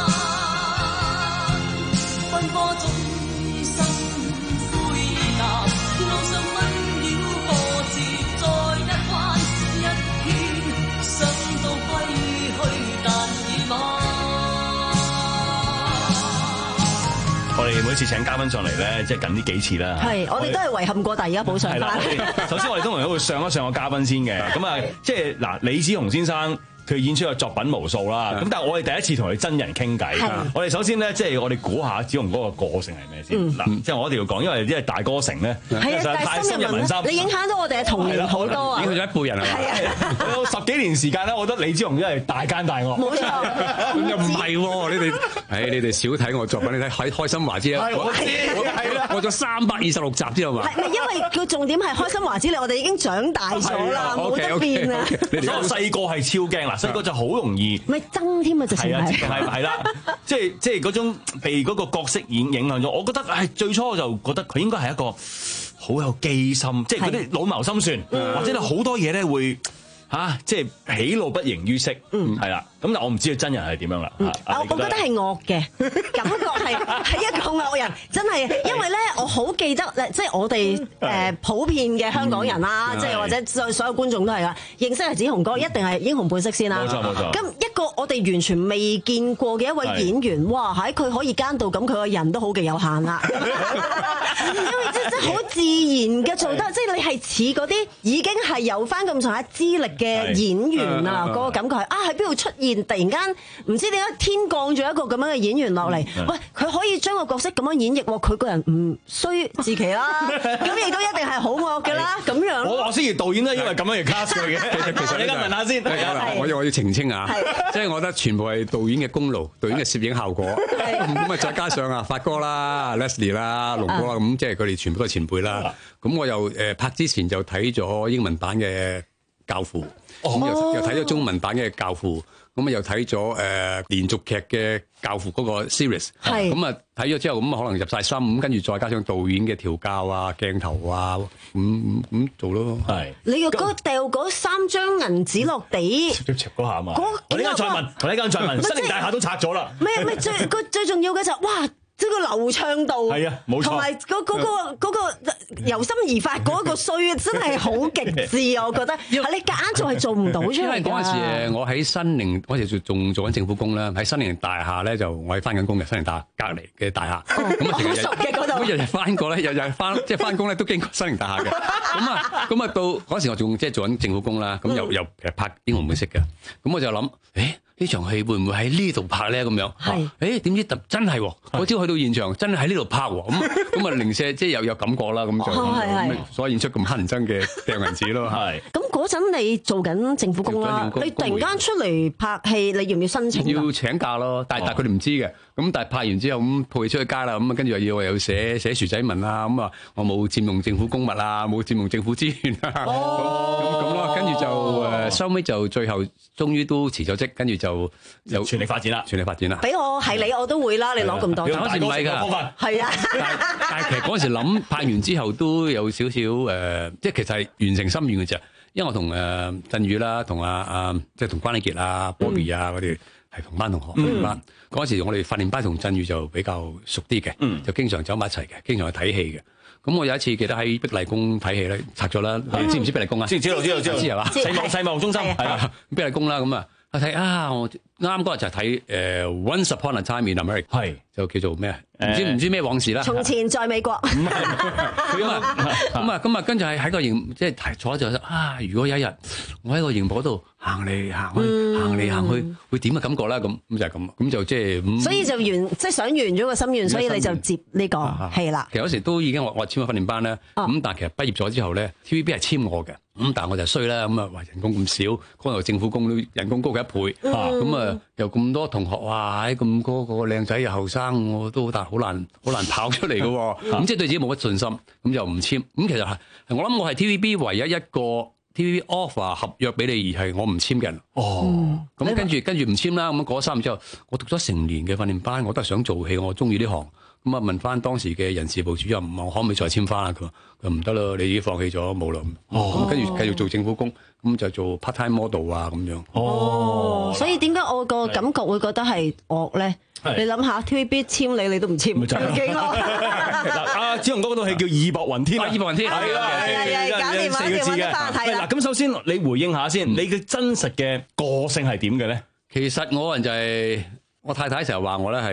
每次請嘉賓上嚟咧，即係近呢幾次啦。 係，我哋都係遺憾過，但係而家補上翻。 首先我哋通常都會上一上個嘉賓先嘅，咁啊，即係嗱，李子雄先生。佢演出嘅作品無數啦，咁但係我哋第一次同佢真人傾偈。我哋首先咧，即係我哋估下子雄嗰個個性係咩先？嗱，即係我一定要講，因為因為大哥城咧， 係啊，太深入民心，你影響到我哋嘅童年好多啊！ 影響咗一輩人係嘛？ 係啊， 有十幾年時間咧，我覺得李子雄真係大奸大惡。 冇錯， 又唔係喎，你哋，誒你哋少睇我作品，你睇喺開心華之啊， 我係啦， 我咗三百二十六集之後嘛。 係咪因為佢重點係開心華之咧？我哋已經長大咗啦，冇得變啊！ 你哋我細個係超驚啦，細個就好容易。 咪爭添啊！直情係係係啦，即係即係嗰種被嗰個角色影影響咗。我覺得係最初我就覺得佢應該係一個好有機心，即係嗰啲老謀深算，嗯、或者你好多嘢咧會嚇、啊，即係喜怒不形於色，係啦、嗯。咁但我唔知佢真人係點樣啦。 嗯啊、我覺得係惡嘅感覺係係一個惡人，真係因為咧，我好記得即係我哋誒、呃、普遍嘅香港人啦，即係、嗯、或者所所有觀眾都係啦，認識係子雄哥一定係英雄本色先啦。 冇錯冇錯。 咁一個我哋完全未見過嘅一位演員，哇！喺佢可以奸到咁，佢個人都好極有限啦。因為即即好自然嘅做得，即係你係似嗰啲已經係有翻咁上下資歷嘅演員啊，嗰個感覺係啊喺邊度出現？突然間唔知點解天降咗一個咁樣嘅演員落嚟，喂，佢可以將個角色咁樣演繹，佢個人唔衰自奇啦，咁亦都一定係好惡嘅啦，咁樣。我我先而導演都因為咁樣而 cast 佢嘅。其實其實你而家問下先， 我要我要澄清啊，即係我覺得全部係導演嘅功勞，導演嘅攝影效果，咁啊再加上啊發哥啦、Leslie 啦、龍哥啦，咁即係佢哋全部都係前輩啦。咁我又誒拍之前就睇咗英文版嘅教父，咁又又睇咗中文版嘅教父。咁啊又睇咗誒連續劇嘅教父嗰個 series，咁啊睇咗之後咁啊可能入晒心，咁跟住再加上導演嘅調教啊、鏡頭啊，咁咁咁做咯。係你個嗰掉嗰三張銀紙落地， 都拆嗰下嘛。我呢間再問，我呢間再問，新寧大廈都拆咗啦。 唔係唔係最個最重要嘅就係哇！即係個流暢度，係啊，冇錯，同埋嗰嗰個嗰個由心而發嗰一個衰，真係好極致啊！我覺得，係你夾硬做係做唔到出嚟㗎。因為嗰陣時誒，我喺新寧嗰陣時仲做緊政府工啦，喺新寧大廈咧就我係翻緊工嘅，新寧大廈隔離嘅大廈。咁啊，成日熟嘅嗰度， 日日翻過咧，日日翻即係翻工咧都經過新寧大廈嘅。咁啊，咁啊到嗰時我仲即係做緊政府工啦，咁又又其實拍英雄本色嘅。咁我就諗，誒。呢場戲會唔會喺呢度拍咧？咁樣，係，誒點知真係喎！我朝去到現場，真係喺呢度拍喎！咁咁啊，零舍即係有有感覺啦，咁就咁，所以演出咁乞人憎嘅掟銀紙咯，係。 咁嗰陣你做緊政府工啦，你突然間出嚟拍戲，你要唔要申請？ 要請假咯，但係但係佢哋唔知嘅。咁但係拍完之後咁抱佢出去街啦，咁啊跟住又要又要寫寫薯仔文啊，咁啊我冇佔用政府公物啊，冇佔用政府資源啊，咁咁咯，跟住就誒收尾就最後終於都辭咗職，跟住就有全力發展啦， 全力發展啦。 俾我係你我都會啦，你攞咁多， 嗰時唔係㗎， 係啊。 但係其實嗰時諗拍完之後都有少少誒，即係其實係完成心願嘅啫。因為我同誒振宇啦，同阿阿即係同關禮傑啊、Bobby 啊嗰啲。係同班同學，同班嗰陣時，我哋訓練班同振宇就比較熟啲嘅，嗯、就經常走埋一齊嘅，經常去睇戲嘅。咁我有一次記得喺碧麗宮睇戲咧，拆咗啦。你知唔知碧麗宮啊？知知道知道知道知係嘛？世貿世貿中心係啊，碧麗宮啦咁啊，我睇啊，我啱嗰日就係睇誒 Once Upon a Time in America，係就叫做咩啊？唔知唔知咩往事啦。 從前在美國。 咁啊咁啊咁啊，跟住喺喺個營即係坐咗就啊，如果有一日我喺個營火度行嚟行去行嚟行去，會點嘅感覺啦？咁咁就係咁，咁就即係。所以就完即係想完咗個心願，所以你就接呢個係啦。 其實嗰時都已經我我簽咗訓練班啦，咁但係其實畢業咗之後咧 ，T V B 係簽我嘅，咁但係我就衰啦，咁啊話人工咁少，嗰度政府工都人工高嘅一倍，咁啊又咁多同學哇，咁嗰個靚仔又後生，我都好大。好難好難跑出嚟嘅，咁即係對自己冇乜信心，咁就唔簽。咁其實係我諗我係 T V B 唯一一個 T V B offer 合約俾你，而係我唔簽嘅人。哦，咁跟住跟住唔簽啦。咁過咗三年之後，我讀咗成年嘅訓練班，我都係想做戲，我中意呢行。咁啊問翻當時嘅人事部主任，我可唔可以再簽翻啊？佢話佢唔得啦，你已經放棄咗冇啦。哦，咁跟住繼續做政府工，咁就做 part time model 啊咁樣。 哦，所以點解我個感覺會覺得係惡咧？你諗下 T V B 簽你，你都唔簽，幾惡！ 阿子雄哥嗰套戲叫《義薄雲天》啊，《義薄雲天》 係啦，係係搞掂四個字嘅。嗱，咁首先你回應下先，你嘅真實嘅個性係點嘅咧？ 其實我個人就係我太太成日話我咧係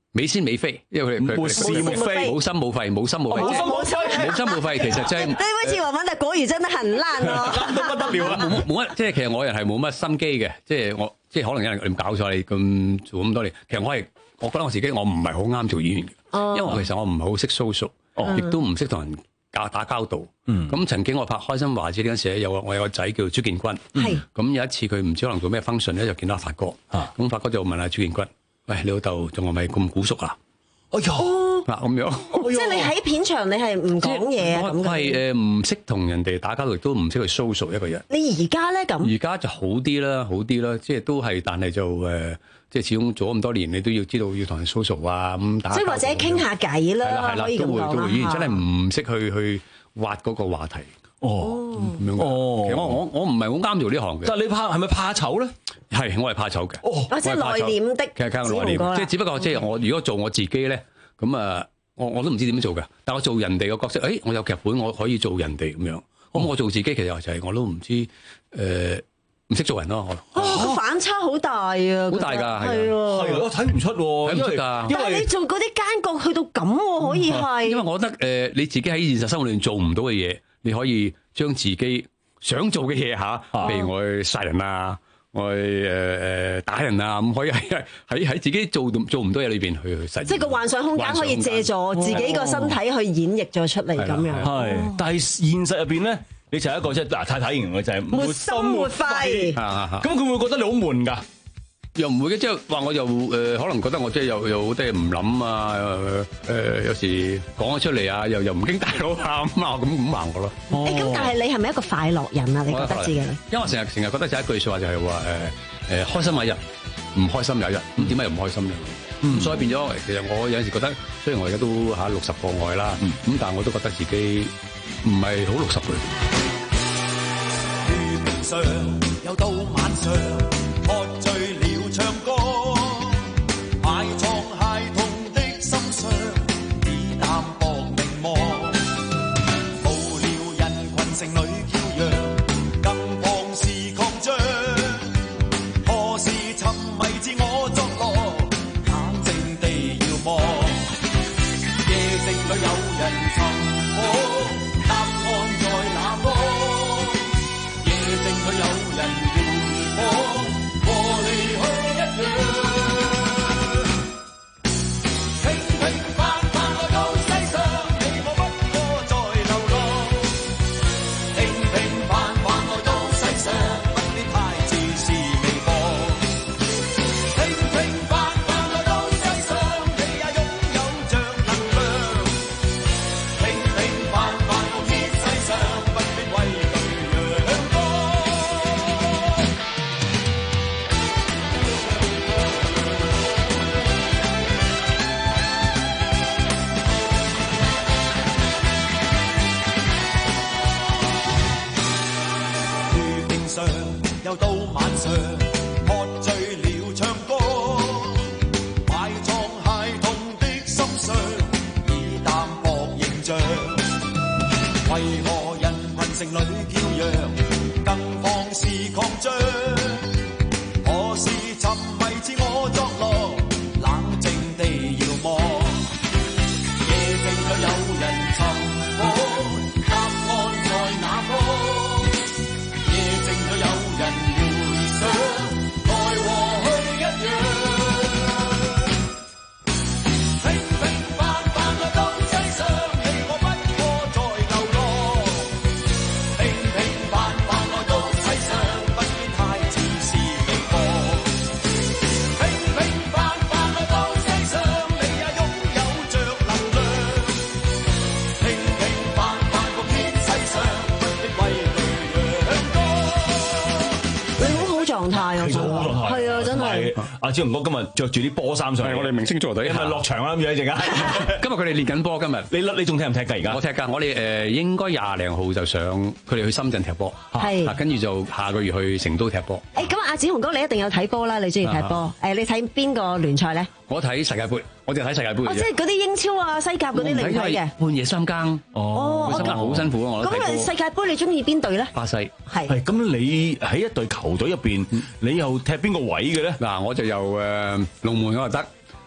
美仙美非，因為佢哋佢沒是沒非， 冇心冇肺，冇心冇肺， 冇心冇肺， 冇心冇肺，其實真係。 呢位似黃敏特果然真係很爛咯， 爛到不得了啊！ 冇乜冇乜，即係其實我人係冇乜心機嘅，即係我即係可能有人咁搞錯你咁做咁多年，其實我係我覺得我自己我唔係好啱做演員嘅，因為其實我唔係好識 social，亦都唔識同人打打交道。咁曾經我拍《開心華子》呢陣時咧，有我有個仔叫朱建軍，咁有一次佢唔知可能做咩 function 咧，就見到阿發哥，咁發哥就問阿朱建軍。喂，你老豆仲係咪咁古縮啊？ 哎呀， 嗱咁樣， 即係你喺片場你係唔講嘢啊咁嘅。 我係誒唔識同人哋打交道，亦都唔識去 social 一個人。 你而家咧咁？ 而家就好啲啦，好啲啦，即係都係，但係就誒，即係始終做咗咁多年，你都要知道要同人 social 啊咁打。 即係或者傾下偈啦， 係啦係啦，都會都會。以前真係唔識去去挖嗰個話題。 哦， 咁樣哦，其實我我我唔係好啱做呢行嘅。 但係你怕係咪怕醜咧？ 係，我係怕醜嘅。 哦，即係內斂的。 其實梗係內斂，即係只不過即係我如果做我自己咧，咁啊，我我都唔知點樣做嘅。但我做人哋嘅角色，誒，我有劇本，我可以做人哋咁樣。咁我做自己其實就係我都唔知誒，唔識做人咯。 哦，個反差好大啊！ 好大㗎， 係啊， 係啊，睇唔出喎， 睇唔出㗎。 但係你做嗰啲奸角去到咁喎，可以係。 因為我覺得誒，你自己喺現實生活裏面做唔到嘅嘢，你可以將自己想做嘅嘢嚇，譬如我去殺人啊。我誒誒打人啊，咁可以喺喺喺自己做做唔到嘢裏邊去去實現。 即係個幻想空間可以借助自己個身體去演繹咗出嚟咁樣。 係，但係現實入邊咧，你就係一個即係嗱太太形容嘅就係沒心沒肺。 咁佢會唔會覺得你好悶㗎？ 又唔會嘅，即係話我又誒、呃、可能覺得我即係又又好多嘢唔諗啊，誒、呃、有時講咗出嚟啊，又又唔經大腦啊咁啊咁咁話我咯。 誒咁、哦欸，但係你係咪一個快樂人啊？你覺得自己咧？ 因為我成日成日覺得就係一句説話就係話誒誒開心有一日，唔開心有一日，咁點解又唔開心咧？咁、嗯、所以變咗，其實我有陣時覺得，雖然我而家都嚇六十個外啦，咁、嗯、但係我都覺得自己唔係好六十歲。 如平常又到晚上，喝醉了唱歌，埋藏孩童的心上，以淡薄凝望。無聊人群城裏叫嚷，更彷是擴張。何時沉迷自我作樂，冷靜地遙望。夜靜裏有人尋訪，答案在哪方？夜靜裏有人回訪，和離去一樣。平平凡凡來到世上，你我不過在流浪。平平凡凡來到世上，不必太自視微薄。平平凡凡來到世上，你也擁有着能量。平平凡凡無鐵世上，不必畏懼陽光。如平常又到晚上，喝醉了唱歌，埋藏孩童的心上，以淡薄形象。為何人群城裏叫嚷，更放肆擴張？何時沉迷自我作樂，冷靜地遙望。夜靜裏有人尋訪，答案在哪方？夜靜裏有人回想，來和去一樣。平平凡凡來到世上，你我不過在流浪。平平凡凡來到世上，不必太自視微薄。平平凡凡來到世上，你也擁有着能量。平平凡凡共天世上，不必畏懼陽光。 你好好狀態啊！ 其實好狀態， 係啊，真係。 阿志雄哥今日着住啲波衫上嚟， 我哋明星足球隊係咪落場啦？咁樣一陣間， 今日佢哋練緊波。今日你你仲踢唔踢㗎？而家我踢㗎，我哋誒應該廿零號就上，佢哋去深圳踢波， 係啊跟住就下個月去成都踢波。 誒咁阿子雄哥，你一定有睇波啦！你中意踢波？誒，你睇邊個聯賽咧？ 我睇世界盃，我淨係睇世界盃嘅哦，即係嗰啲英超啊、西甲嗰啲你唔睇嘅。 半夜三更， 哦， 半夜三更好辛苦啊！我咁啊，世界盃你中意邊隊咧？ 巴西係係咁，你喺一隊球隊入邊，你又踢邊個位嘅咧？ 嗱，我就由誒龍門嗰度得，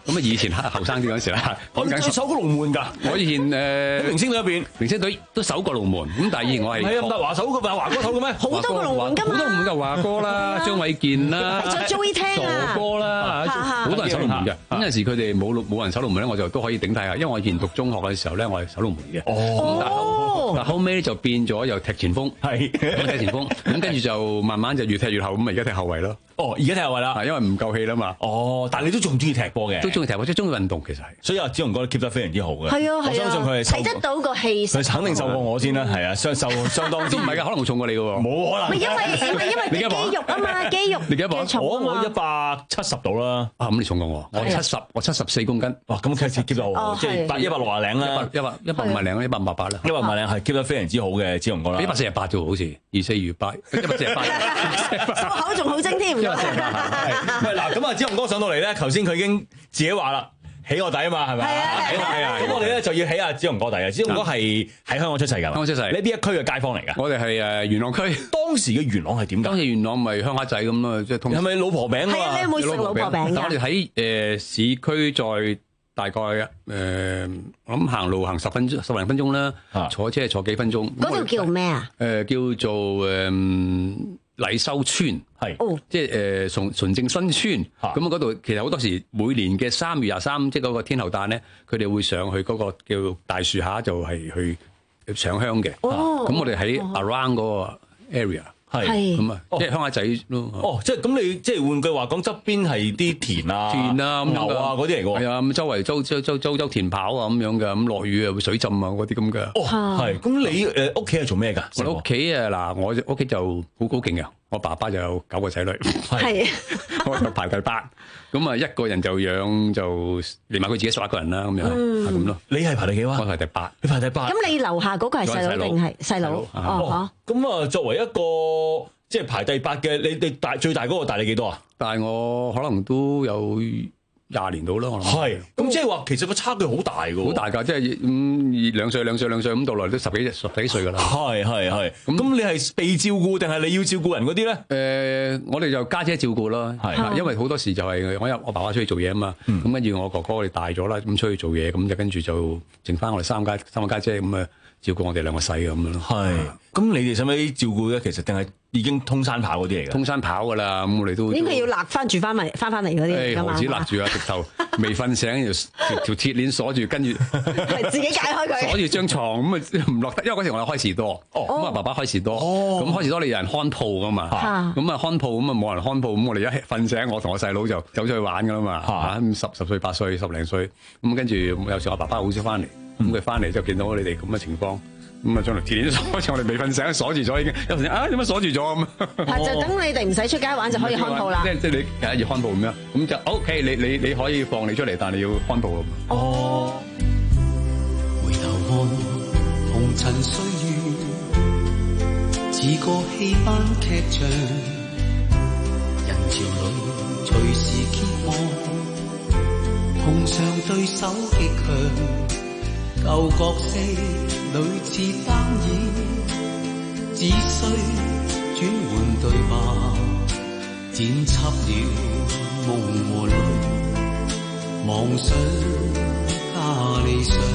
咁啊，以前後生啲嗰陣時啦，我你守過龍門㗎？ 我以前誒明星隊入邊， 明星隊都守過龍門。咁但係以前我係係啊，唔係華守嘅，唔係華哥守嘅咩？ 好多個龍門㗎嘛， 好多龍門就華哥啦、張偉健啦、 仲有 Joey Tang 啊、 傻哥啦，好多人守龍門嘅。咁有時佢哋冇冇人守龍門咧，我就都可以頂替下。因為我以前讀中學嘅時候咧，我係守龍門嘅。哦，但後尾咧就變咗又踢前鋒，係踢前鋒。咁跟住就慢慢就越踢越後，咁咪而家踢後衞咯。 哦，而家踢後衞啦， 因為唔夠氣啦嘛。 哦，但係你都仲中意踢波嘅， 都中意踢波，即係中意運動其實係。所以阿子雄哥 keep 得非常之好嘅。 係啊， 我相信佢係睇得到個氣勢。 佢肯定瘦過我先啦，係啊，相受相當之。 唔係㗎，可能會重過你嘅喎。冇可能。 唔係因為因為因為肌肉啊嘛，肌肉。 你幾多磅？ 我我一百七十度啦。 啊，咁你重過我，我七十，我七十四公斤。哇，咁 keep keep 得好，即係百一百六廿零啦，一百一百五廿零啦，一百五十八啦。 一百五廿零係 keep 得非常之好嘅子雄哥啦。 一百四十八啫喎，好似二四二八，一百四十八。 數口仲好精添。 喂，嗱，咁啊，子雄哥上到嚟咧，頭先佢已經自己話啦，起我底啊嘛，係咪？係啊，起我底啊！咁我哋咧就要起下子雄哥底啊！子雄哥係喺香港出世㗎，香港出世。 你邊一區嘅街坊嚟㗎？ 我哋係誒元朗區。 當時嘅元朗係點㗎？ 當時元朗咪鄉下仔咁咯，即係通。 係咪老婆餅啊？ 係啊，你有冇食老婆餅㗎？ 但我哋喺誒市區在大概誒，我諗行路行十分鐘十零分鐘啦，坐車坐幾分鐘。 嗰度叫咩啊？ 誒叫做誒禮修村，係，即係誒純純正新村。咁啊嗰度其實好多時每年嘅三月廿三，即係嗰個天后誕咧，佢哋會上去嗰個叫大樹下，就係去上香嘅。哦，咁我哋喺 around 嗰個 area。係咁啊，即係鄉下仔咯。 哦，即係咁你即係換句話講，側邊係啲田啊、 田啊、 牛啊嗰啲嚟㗎。 係啊，咁周圍周周周周周田跑啊咁樣嘅，咁落雨啊會水浸啊嗰啲咁嘅。 哦，係。咁你誒屋企係做咩㗎？ 我屋企啊嗱，我屋企就好好勁嘅。我爸爸就有九個仔女，係，我就排第八。咁啊，一個人就養就連埋佢自己十一個人啦，咁樣係咁咯。 你係排第幾哇？ 我排第八， 你排第八。 咁你樓下嗰個係細佬定係細佬？哦， 咁啊，作為一個即係排第八嘅，你你大最大嗰個大你幾多啊？ 大我可能都有廿年到啦，我諗。係， 咁即係話其實個差距好大㗎， 好大㗎，即係咁兩歲兩歲兩歲咁到來都十幾十幾歲㗎啦。係係係。咁咁你係被照顧定係你要照顧人嗰啲咧？誒，我哋就家姐照顧啦，係，因為好多時就係我有我爸爸出去做嘢啊嘛，咁跟住我哥哥我哋大咗啦，咁出去做嘢，咁就跟住就剩翻我哋三家三個家姐咁啊照顧我哋兩個細咁樣咯。係，咁你哋使唔使照顧咧？其實定係已經通山跑嗰啲嚟㗎？通山跑㗎啦，咁我哋都應該要勒翻住翻嚟翻翻嚟嗰啲㗎嘛。 何止勒住啊！直頭未瞓醒條條鐵鏈鎖住，跟住係自己解開佢， 鎖住張床咁啊唔落得，因為嗰時我哋開士多，咁啊爸爸開士多，咁開士多你有人看鋪㗎嘛，咁啊看鋪咁啊冇人看鋪，咁我哋一瞓醒，我同我細佬就走出去玩㗎啦嘛，嚇十十歲八歲十零歲，咁跟住有時我爸爸好少翻嚟，咁佢翻嚟就見到你哋咁嘅情況。咁啊，將條鐵鏈鎖住，我哋未瞓醒，鎖住咗已經。有時啊，點解鎖住咗咁？ 係就等你哋唔使出街玩就可以看鋪啦。 即係即係你係要看鋪咁樣，咁就 OK。你你你可以放你出嚟，但係你要看鋪咁。 哦。回頭看紅塵歲月，似個戲班劇場，人潮裏隨時揭望，碰上對手極強。舊角色屢次擔演，只需轉換對白，剪輯了夢和淚，妄想加理想。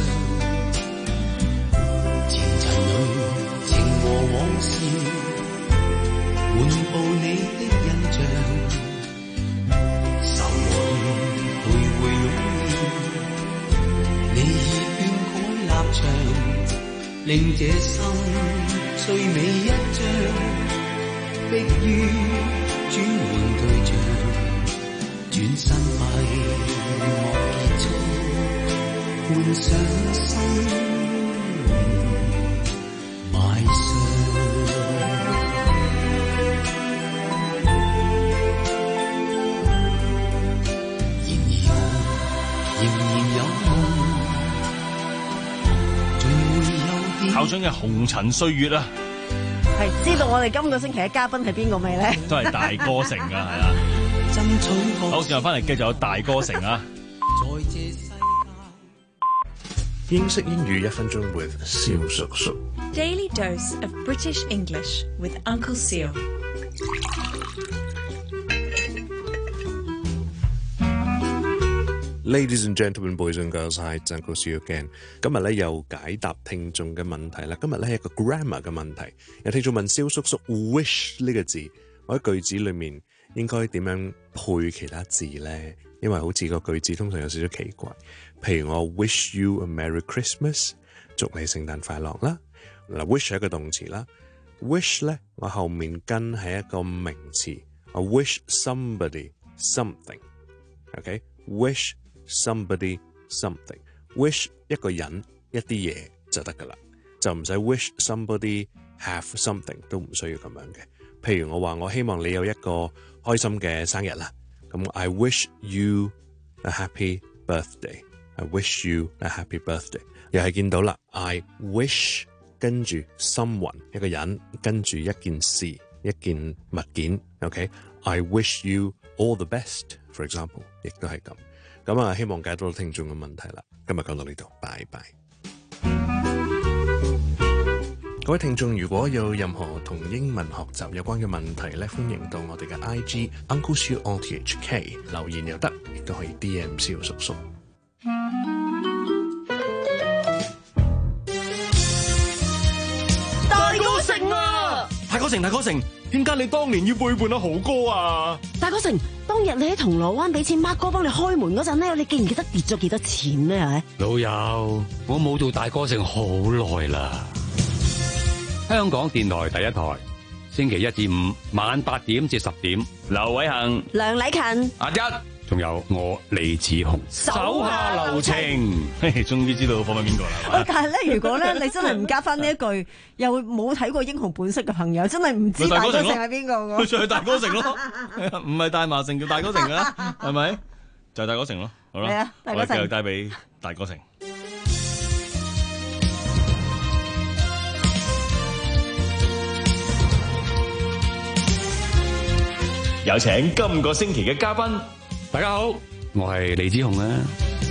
前塵裏情和往事，緩步你的印象，愁和怨徘徊湧現，你已長令這心最美一張，迫於轉換對象，轉身閉幕結束，換上心埋上。然而我仍然有夢。 考長嘅紅塵歲月啊， 係知道我哋今個星期嘅嘉賓係邊個未咧？ 都係大哥城啊，係啊！好，轉頭翻嚟繼續有大哥城啊！ 英式英語一分鐘 with 蕭叔叔。 Daily dose of British English with Uncle Seal。 Ladies and gentlemen, boys and girls, hi, it's Uncle Siu again。今日咧又解答聽眾嘅問題啦。今日咧係一個 grammar 嘅問題。有聽眾問蕭叔叔 wish 呢個字，我喺句子裏面應該點樣配其他字咧？因為好似個句子通常有少少奇怪。譬如我 wish you a Merry Christmas， 祝你聖誕快樂啦。嗱 ，wish 係一個動詞啦 ，wish 咧我後面跟係一個名詞，我 wish somebody something，OK，wish somebody something wish 一個人一啲嘢就得噶啦，就唔使 wish somebody have something 都唔需要咁樣嘅。譬如我話我希望你有一個開心嘅生日啦，咁 I wish you a happy birthday I wish you a happy birthday 又係見到啦 I wish 跟住 someone 一個人跟住一件事一件物件 OK I wish you all the best for example 亦都係咁。咁啊，希望解到聽眾嘅問題啦。今日講到呢度，拜拜。各位聽眾，如果有任何同英文學習有關嘅問題咧，歡迎到我哋嘅 I G Uncle Siu O T H K 留言又得，亦都可以 D M 蕭叔叔。 大哥成啊！大哥成，大哥成，點解你當年要背叛阿豪哥啊？ 大哥成，當日你喺銅鑼灣俾錢 Mark 哥幫你開門嗰陣咧，你記唔記得跌咗幾多錢咧？係老友，我冇做大哥成好耐啦。香港電台第一台，星期一至五晚八點至十點，劉偉恒、 梁禮勤、 阿一，仲有我李子雄，手下留情。 終於知道放喺邊個啦。 但係咧，如果咧你真係唔加翻呢一句，又冇睇過《英雄本色》嘅朋友，真係唔知大哥成係邊個㗎。 佢就係大哥成咯，唔係大麻城叫大哥成㗎啦，係咪？就係大哥成咯。好啦， 係啊，大哥成我哋繼續帶俾大哥成。有請今個星期嘅嘉賓。 大家好，我係李子雄啊。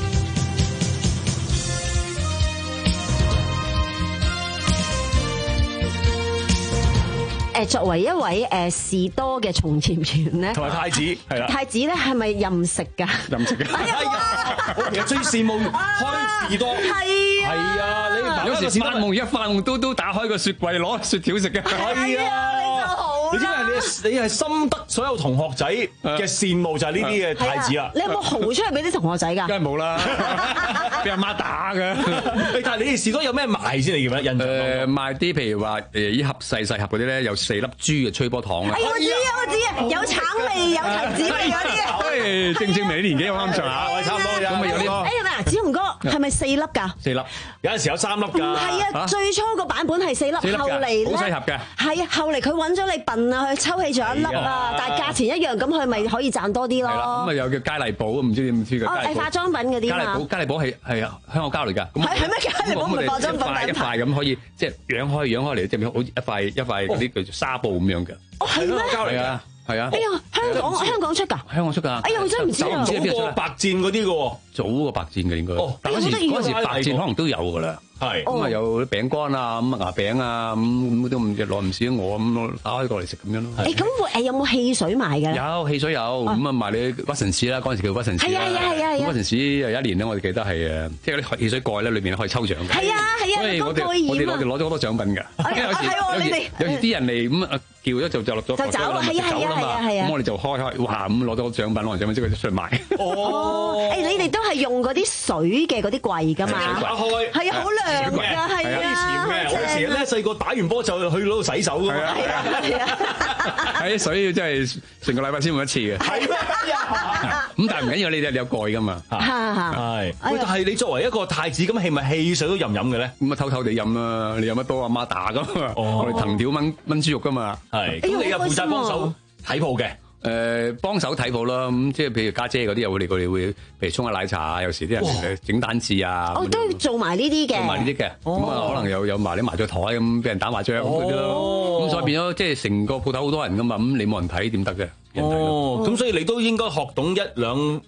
誒，作為一位誒士多嘅從業員咧， 同埋太子係啦。 太子咧係咪任食㗎？ 任食嘅。 係啊，我其實最羨慕開士多。 係啊。 係啊，你有時發夢一發夢都都打開個雪櫃攞雪條食嘅。 係啊。你知唔知你你係深得所有同學仔嘅羨慕就係呢啲嘅太子啦。 你有冇豪出去俾啲同學仔㗎？ 梗係冇啦，俾阿媽打㗎。 但係你哋士多有咩賣先？你記唔記得？印象誒賣啲譬如話誒一盒細細盒嗰啲咧，有四粒珠嘅吹波糖啊。 係我知啊，我知啊，有橙味有提子味嗰啲啊。 誒正正明啲年紀啱上下，我哋差唔多㗎。咁咪有啲。 哎呀嗱，子雄哥係咪四粒㗎？ 四粒， 有陣時有三粒㗎。 唔係啊，最初個版本係四粒，後嚟咧好細盒嘅。 係啊，後嚟佢揾咗你笨啊，佢抽起咗一粒啊，但係價錢一樣，咁佢咪可以賺多啲咯。 係啦，咁啊有叫佳麗寶，唔知你唔知嘅。 哦，係化妝品嗰啲嘛。 佳麗寶，佳麗寶係係啊香港膠嚟㗎。 係係咩？佳麗寶唔係化妝品品牌。 一塊咁可以即係揚開揚開嚟，即係好似一塊一塊嗰啲叫做紗布咁樣嘅。 哦，係咩？ 係啊。係啊！ 哎呀，香港香港出㗎， 香港出㗎。 哎呀，我真係唔知啊！ 早過白箭嗰啲嘅喎， 早過白箭嘅應該。 哦， 但嗰時嗰時白箭可能都有㗎啦。係咁啊，有啲餅乾啊，咁啊牙餅啊，咁咁都唔耐唔少我咁打開過嚟食咁樣咯。 誒咁會誒有冇汽水賣㗎？ 有汽水有，咁啊賣你屈臣氏啦，嗰陣時叫屈臣氏。係啊係啊係啊！屈臣氏有一年咧，我哋記得係誒，即係嗰啲汽水蓋咧，裏邊可以抽獎嘅。係啊係啊，嗰個蓋染啊！我哋攞咗好多獎品㗎。係喎，你哋有時啲人嚟咁啊叫咗就就落咗就走啦，係啊係啊係啊係啊！咁我哋就開開，哇咁攞到獎品，攞獎品即係出去賣。哦， 誒你哋都係用嗰啲水嘅嗰啲櫃㗎嘛？ 打開係啊，好涼㗎，係。 以前嘅，我成日咧細個打完波就去攞度洗手㗎嘛。係啊係啊， 係所以真係成個禮拜先換一次嘅。係啊，咁但係唔緊要，你哋有蓋㗎嘛。 係。喂，但係你作為一個太子咁，係咪汽水都任飲嘅咧？ 咁啊偷偷地飲啦，你飲得多阿媽打㗎嘛。我哋藤條炆炆豬肉㗎嘛。係。咁你又負責幫手睇鋪嘅？誒幫手睇鋪啦，咁即係譬如家姐嗰啲又會嚟，佢哋會譬如沖下奶茶啊，有時啲人誒整蛋治啊， 哦都做埋呢啲嘅， 做埋呢啲嘅，咁啊可能有有埋啲麻雀台咁俾人打麻雀咁嗰啲咯，咁所以變咗即係成個鋪頭好多人噶嘛，咁你冇人睇點得嘅？ 哦，咁所以你都應該學懂一兩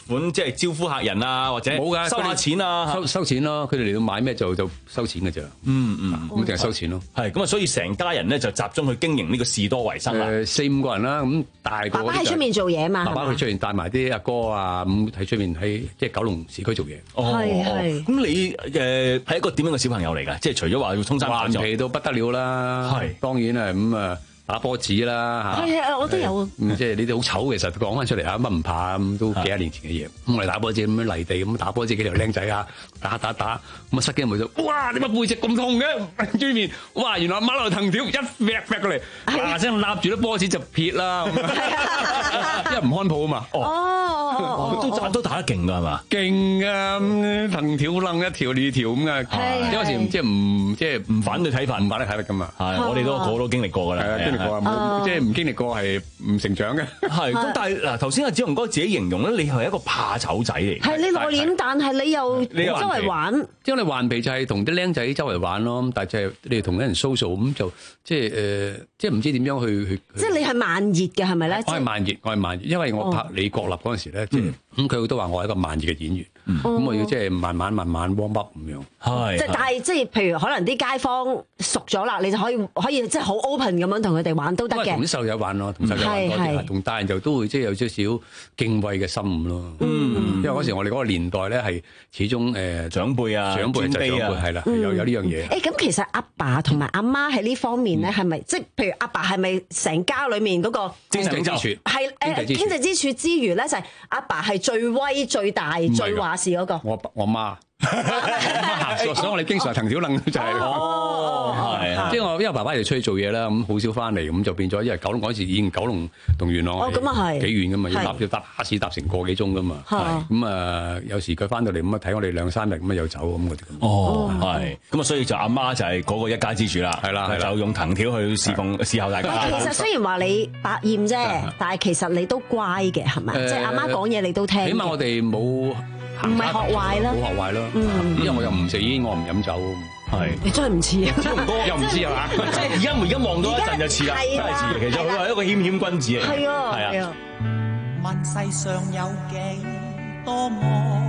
款即係招呼客人啊，或者冇㗎， 收下錢啊， 收收錢咯。佢哋嚟到買咩就就收錢嘅咋。 嗯嗯， 咁淨係收錢咯。 係咁啊，所以成家人咧就集中去經營呢個士多維生啦。 誒四五個人啦，咁大個爸爸喺出面做嘢嘛， 爸爸佢出面帶埋啲阿哥啊，咁喺出面喺即係九龍市區做嘢。 係係。 咁你誒係一個點樣嘅小朋友嚟㗎？即係除咗話要通山跑， 頑皮到不得了啦。係當然係咁啊。打波子啦嚇， 係啊，我都有啊。 咁即係你哋好醜，其實講翻出嚟啊，乜唔怕咁都幾廿年前嘅嘢。咁我哋打波子咁樣泥地咁打波子，幾條僆仔啊，打打打咁啊失驚無神，哇！點解背脊咁痛嘅？對面哇，原來馬來藤條一劈劈過嚟，嗱聲立住啲波子就撇啦，因為唔看譜啊嘛。 哦， 都打都打得勁㗎係嘛？ 勁啊！藤條掕一條呢條咁嘅，有時即係唔即係唔反對體罰，唔反對體罰㗎嘛。 係，我哋都個個都經歷過㗎啦。 經歷過啊，即係唔經歷過係唔成長嘅。 係，咁但係嗱，頭先阿子雄哥自己形容咧，你係一個怕醜仔嚟。 係你內斂，但係你又周圍玩。 因為你頑皮就係同啲僆仔周圍玩咯，但係就係你哋同啲人 social 咁就即係誒，即係唔知點樣去去。 即係你係慢熱嘅係咪咧？ 我係慢熱，我係慢熱，因為我拍李國立嗰陣時咧，即係咁佢都話我係一個慢熱嘅演員，咁我要即係慢慢慢慢 warm up 咁樣。 係。 即係但係即係譬如可能啲街坊熟咗啦，你就可以可以即係好 open 咁樣同佢哋玩都得嘅。 同啲細路仔玩咯，同細路仔玩多啲，同大人就都會即係有少少敬畏嘅心咯。嗯，因為嗰時我哋嗰個年代咧係始終誒長輩啊，長輩就長輩係啦，有有呢樣嘢。 誒咁其實阿爸同埋阿媽喺呢方面咧係咪即係譬如阿爸係咪成家裡面嗰個經濟支柱？ 係誒經濟支柱之餘咧就係阿爸係最威最大最話事嗰個。 我我媽。所以我哋經常藤條掕就係，即係我因為爸爸就出去做嘢啦，咁好少翻嚟，咁就變咗，因為九龍嗰時已經九龍同元朗係幾遠噶嘛，要搭要搭巴士搭成個幾鐘噶嘛，咁啊有時佢翻到嚟咁啊睇我哋兩三日咁啊又走咁嗰啲咁。 哦，係，咁啊所以就阿媽就係嗰個一家之主啦，係啦，就用藤條去侍奉侍候大家。 其實雖然話你百厭啫，但係其實你都乖嘅係咪？即係阿媽講嘢你都聽。 起碼我哋冇。 唔係學壞咯， 冇學壞咯，因為我又唔食煙，我唔飲酒，係你真係唔似啊， 又唔似係嘛？ 即係而家而家望到一陣就似啦，真係似。其實佢係一個謙謙君子嚟， 係啊， 係啊。 問世上有幾多愛，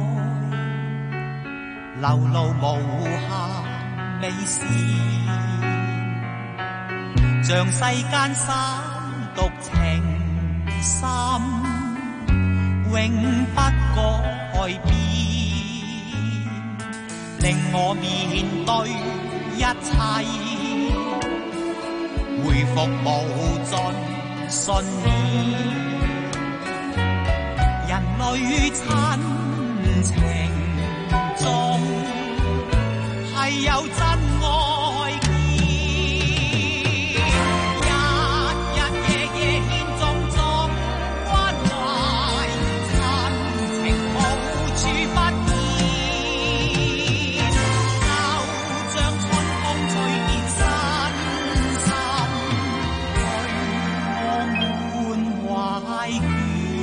流露無限美事，像世間三毒情深，永不改變，令我面對一切，回復無盡信念。人類親情中係有真愛見，日日夜夜獻種種關懷，親情無處不見，就像春風吹遍身心，對我滿懷眷。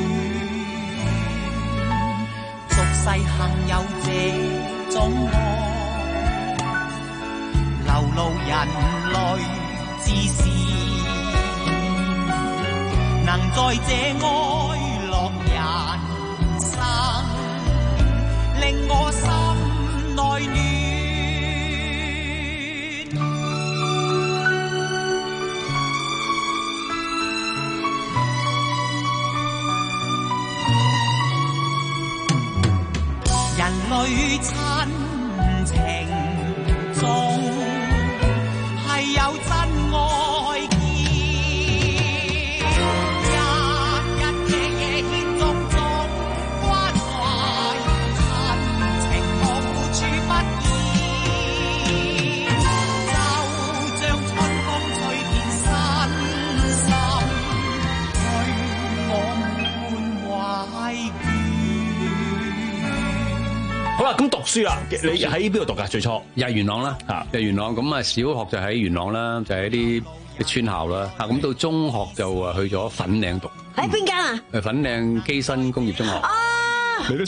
俗世幸有這種愛，流露人類之善，能在這愛樂人生，令我心內暖。人類親情中係有真愛見，日日夜夜獻種種關懷，親情無處不見，就像春風吹遍身心，對我滿懷眷。 好啦，咁讀書啦，你喺邊度讀噶？最初又係元朗啦，嚇，又係元朗。咁啊，小學就喺元朗啦，就係一啲啲村校啦。嚇，咁到中學就啊去咗粉嶺讀。 喺邊間啊？ 誒，粉嶺基新工業中學。 啊！ 你都識？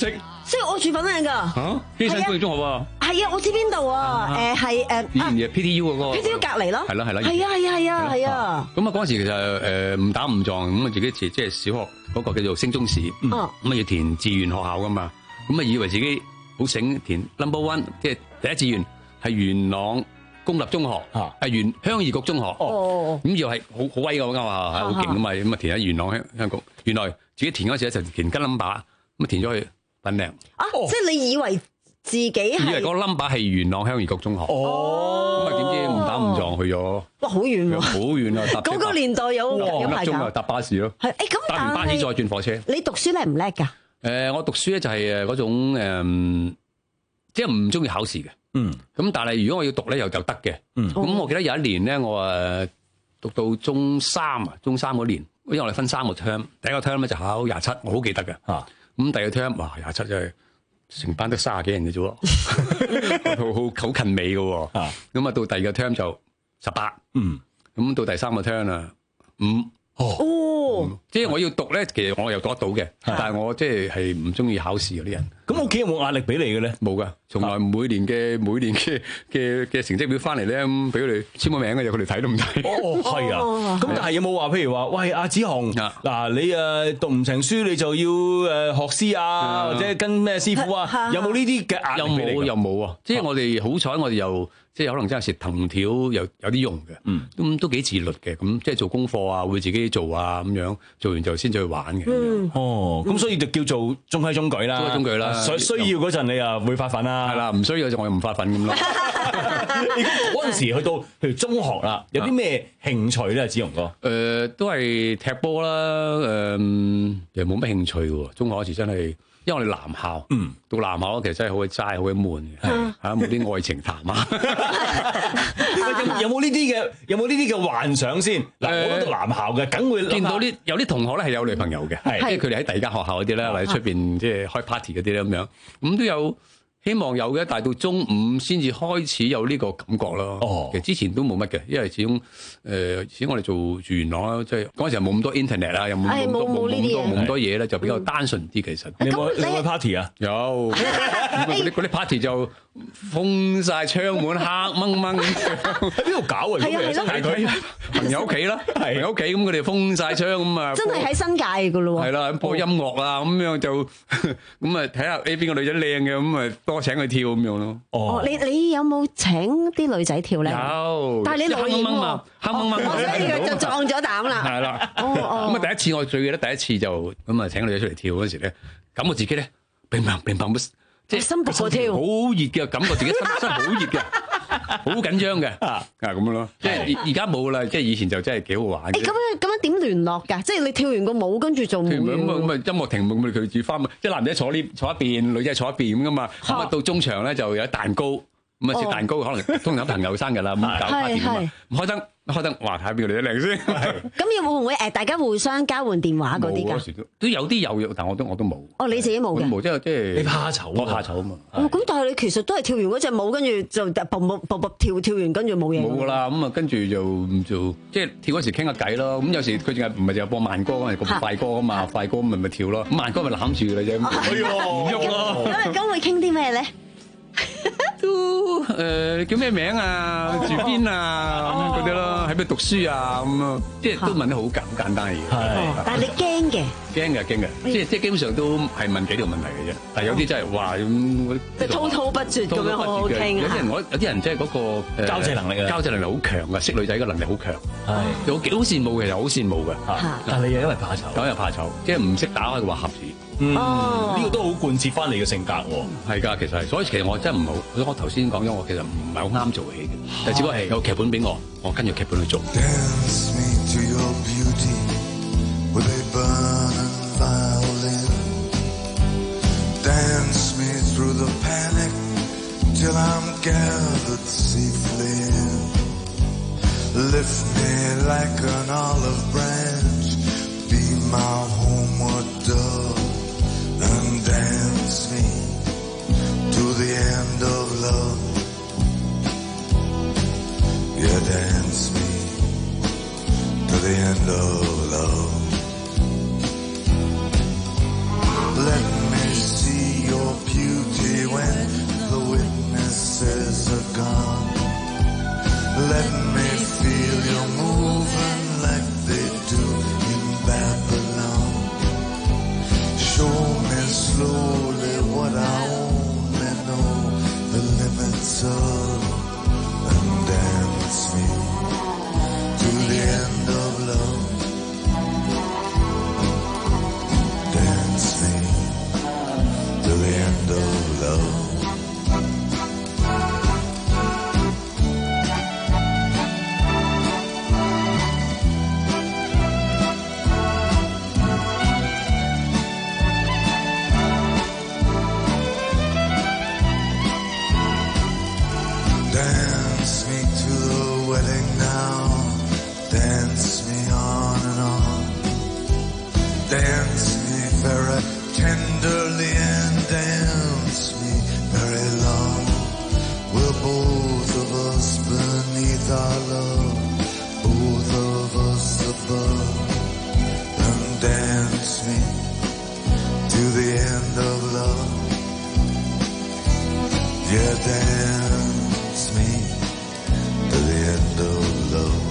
即係我住粉嶺㗎。 嚇，機場工業中學喎。 係啊，我知邊度啊？誒係誒。 以前嘅 P T U 嗰個。 P T U 隔離咯。 係啦係啦。 係啊係啊係啊係啊。 咁啊嗰陣時其實誒誤打誤撞咁啊自己即係小學嗰個叫做升中試，咁啊要填志願學校㗎嘛，咁啊以為自己好醒填 number one， 即係第一志願係元朗公立中學，係元鄉議局中學。哦。咁又係好好威㗎嘛，係好勁㗎嘛，咁啊填喺元朗鄉鄉局。原來自己填嗰時咧就填跟 number，咁啊填咗去粉嶺。 啊！即係你以為自己係以為嗰個 number 係元朗鄉議局中學。哦。咁啊點知誤打誤撞去咗。哇！ 好遠喎。 好遠啊！ 嗰個年代有有排鐘啊，搭巴士咯。 係誒咁， 搭完巴士再轉火車。 你讀書叻唔叻㗎？ 誒，我讀書咧就係誒嗰種誒，即係唔中意考試嘅。嗯。咁但係如果我要讀咧，又就得嘅。嗯。咁我記得有一年咧，我誒讀到中三啊，中三嗰年。因為我哋分三個 term，第一個 term 咧就考廿七，我好記得嘅。嚇，咁第二個 term，哇，廿七真係成班得三十幾人嘅啫喎，好好好近尾嘅喎。嚇，咁啊到第二個 term 就十八，嗯，咁到第三個 term 啊五。哦，即係我要讀咧，其實我又讀得到嘅，但係我即係係唔中意考試嗰啲人。 咁屋企有冇壓力俾你嘅咧？ 冇噶，從來每年嘅每年嘅嘅嘅成績表翻嚟咧，咁俾佢哋簽個名嘅，佢哋睇都唔睇。 哦，係啊。咁但係有冇話，譬如話，喂，阿子雄，嗱，你誒讀唔成書，你就要誒學師啊，或者跟咩師傅啊？有冇呢啲嘅壓力俾你？ 又冇又冇啊！即係我哋好彩，我哋又。即係可能真係食藤條有有啲用嘅，嗯，咁都幾自律嘅，咁即係做功課啊，會自己做啊，咁樣做完就先至去玩嘅。嗯， 哦，咁所以就叫做中規中矩啦， 中規中矩啦。 需需要嗰陣你又會發奮啦， 係啦，唔需要嗰陣我又唔發奮咁咯。 嗰陣時去到譬如中學啦，有啲咩興趣咧？子雄哥， 誒都係踢波啦，誒又冇乜興趣喎。中學嗰時真係。因為我哋男校，嗯，讀男校其實真係好鬼齋，好鬼悶嘅，係嚇冇啲愛情談啊。 有冇呢啲嘅？有冇呢啲嘅幻想先？嗱，我都讀男校嘅，梗會見到啲有啲同學咧係有女朋友嘅，即係佢哋喺第二間學校嗰啲咧，或者出邊即係開 party 嗰啲咧咁樣，咁都有。希望有嘅，但係到中五先至開始有呢個感覺咯。哦，其實之前都冇乜嘅，因為始終誒，始終我哋做住元朗啦，即係嗰陣時冇咁多 internet 啦，又冇咁多冇咁多冇咁多嘢咧，就比較單純啲。其實你有冇你有冇 party 啊？ 有嗰啲嗰啲 party 就封晒窗門，黑掹掹咁。 喺邊度搞啊？ 係啊係咯， 喺佢朋友屋企啦，朋友屋企咁，佢哋封晒窗咁啊。 真係喺新界㗎咯喎。 係啦，播音樂啊，咁樣就咁啊，睇下誒邊個女仔靚嘅咁啊。多請佢跳咁樣咯。 哦，你你有冇請啲女仔跳咧？ 有， 但係你老演喎， 黑掹掹， 所以佢就撞咗膽啦。 係啦。哦哦。咁啊，第一次我最記得第一次就咁啊，請個女仔出嚟跳嗰時咧，感覺自己咧乒乓乒乓即係心搏跳， 好熱嘅感覺，自己身身好熱嘅，好緊張嘅啊咁樣咯。即係而家冇啦，即係以前就真係幾好玩。 誒咁樣咁樣點聯絡㗎？即係你跳完個舞跟住做舞。 咁啊咁啊，音樂停咁佢住翻，即係男仔坐呢坐一邊，女仔坐一邊咁噶嘛。咁啊到中場咧就有蛋糕，咁啊食蛋糕可能通常朋友生日啦，咁搞 party 啊嘛，唔開燈。開燈，哇！睇下邊個女仔靚先。 咁有冇會唔會誒？大家互相交換電話嗰啲㗎？ 都有啲有，但我都我都冇。 哦，你自己冇嘅。 冇，即係即係。 你怕醜， 我怕醜啊嘛。 哦，咁但係你其實都係跳完嗰隻舞，跟住就蹦蹦蹦蹦跳跳完，跟住冇嘢。 冇㗎啦，咁啊跟住就就即係跳嗰時傾下偈咯。咁有時佢淨係唔係淨係播慢歌，係播快歌啊嘛。快歌咪咪跳咯。咁慢歌咪攬住㗎啫。哎呀，唔喐咯。 咁咁會傾啲咩咧？ 都誒叫咩名啊？住邊啊？嗰啲咯，喺邊讀書啊？咁咯，即係都問得好簡好簡單嘅嘢。 係，但係你驚嘅？ 驚嘅驚嘅，即係即係基本上都係問幾條問題嘅啫。但係有啲真係話咁， 即係滔滔不絕咁樣好好傾。 有啲人我有啲人即係嗰個交際能力啊， 交際能力好強嘅，識女仔嘅能力好強。係，有幾好羨慕嘅，又好羨慕嘅。 但係你又因為怕醜， 咁又怕醜，即係唔識打開個話匣子。 嗯，呢個都好貫徹翻你嘅性格喎。 係㗎，其實係，所以其實我真係唔好。我頭先講咗，我其實唔係好啱做戲嘅，但只不過係有劇本俾我，我跟住劇本去做。 Dance me to your beauty with a burning violin. Dance me through the panic till I'm gathered safely in. Lift me like an olive branch, be my homeward dove.And dance me to the end of love. Yeah, dance me to the end of love. Let me see your Show me slowly what I only know the limits of, and dance me to the end of love. Dance me to the end of love. Dance me to the wedding now. Dance me on and on. Dance me very tenderly and dance me very long. We're both of us beneath our love, both of us above. And dance me to the end of love. Yeah, dance me to the end of love.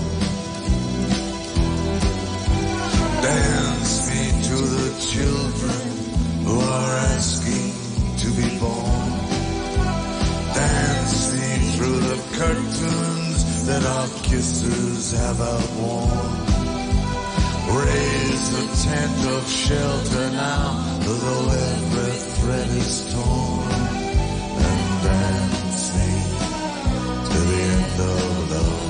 Dance me to the children who are asking to be born. Dance me through the curtains that our kisses have outworn. Raise a tent of shelter now, though every thread is torn. And dance me to the end of love.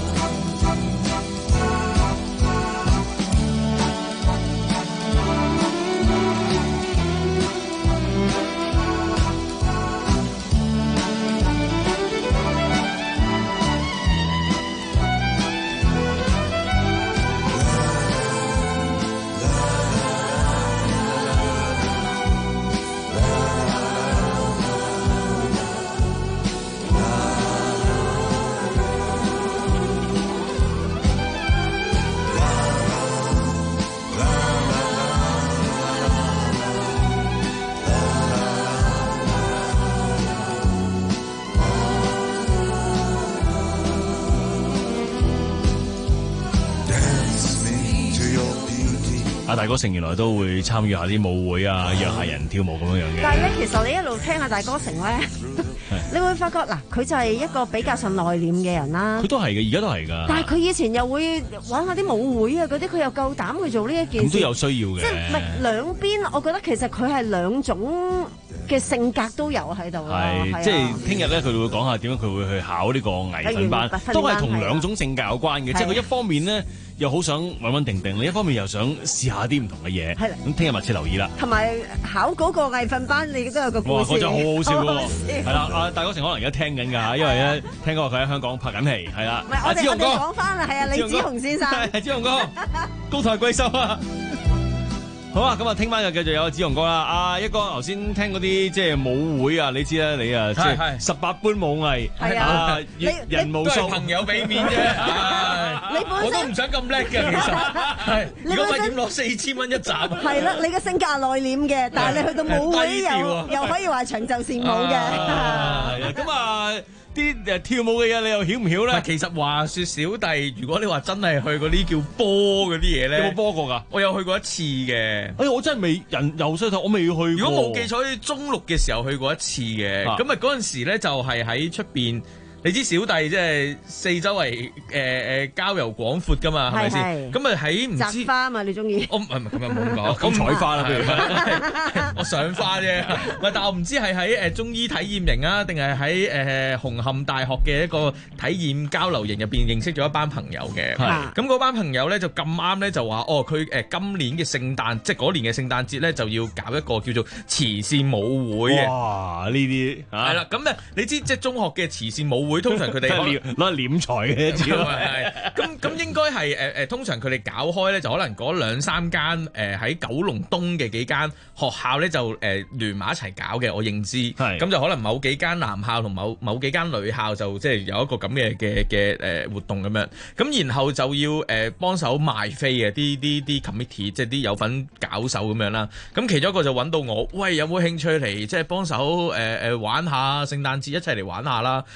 阿大哥成原來都會參與下啲舞會啊，約下人跳舞咁樣樣嘅。 但係咧，其實你一路聽下大哥成咧，你會發覺嗱，佢就係一個比較上內斂嘅人啦。 佢都係嘅，而家都係㗎。 但係佢以前又會玩下啲舞會啊嗰啲，佢又夠膽去做呢一件事。 咁都有需要嘅。 即係唔係兩邊？我覺得其實佢係兩種嘅性格都有喺度咯。 係，即係聽日咧，佢會講下點樣佢會去考呢個藝訓班，都係同兩種性格有關嘅。即係佢一方面咧，又好想穩穩定定，另一方面又想試下啲唔同嘅嘢。係啦，咁聽日密切留意啦。 同埋考嗰個藝訓班，你都有個故事。 哇，嗰陣好好笑喎！係啦，阿大哥成可能而家聽緊㗎，因為咧聽講話佢喺香港拍緊戲，係啦。 唔係，我哋我哋講翻啦，係啊，李子雄先生。 係子雄哥，高抬貴手啊！好啊，咁啊，聽晚就繼續有子雄哥啦。阿一哥頭先聽嗰啲即係舞會啊，你知啦，你啊即係十八般武藝， 係啊， 人無數， 朋友俾面啫。 你本身我都唔想咁叻嘅，其實係。如果唔係點攞四千蚊一集啊？ 係啦，你嘅性格內斂嘅，但係你去到舞會又又可以話長袖善舞嘅。係啊，咁啊。啲誒跳舞嘅嘢你又曉唔曉咧？ 其實話説小弟，如果你話真係去嗰啲叫波嗰啲嘢咧， 有冇波過㗎？ 我有去過一次嘅。 哎呀，我真係未人由細到我未去過。 如果冇記錯，中六嘅時候去過一次嘅。咁啊嗰陣時咧就係喺出邊。你知小弟即係四周圍誒誒交遊廣闊㗎嘛，係咪先？咁啊喺唔知摘花嘛，你中意？ 我唔係唔係咁樣冇講， 咁採花啦，不如我賞花啫。唔係，但我唔知係喺誒中醫體驗營啊，定係喺誒紅磡大學嘅一個體驗交流營入邊認識咗一班朋友嘅。咁嗰班朋友咧就咁啱咧就話哦，佢誒今年嘅聖誕，即係嗰年嘅聖誕節咧就要搞一個叫做慈善舞會嘅。 哇！呢啲係啦，咁咧你知即係中學嘅慈善舞會。會通常佢哋攞嚟斂財嘅，主要係咁咁應該係誒誒，通常佢哋搞開咧，就可能嗰兩三間誒喺九龍東嘅幾間學校咧，就誒聯埋一齊搞嘅。我認知，係咁就可能某幾間男校同某某幾間女校就即係有一個咁嘅嘅嘅誒活動咁樣。咁然後就要誒幫手賣飛嘅啲啲啲 committee，即係啲有份搞手咁樣啦。咁其中一個就揾到我，喂，有冇興趣嚟即係幫手誒誒玩下聖誕節一齊嚟玩下啦？咁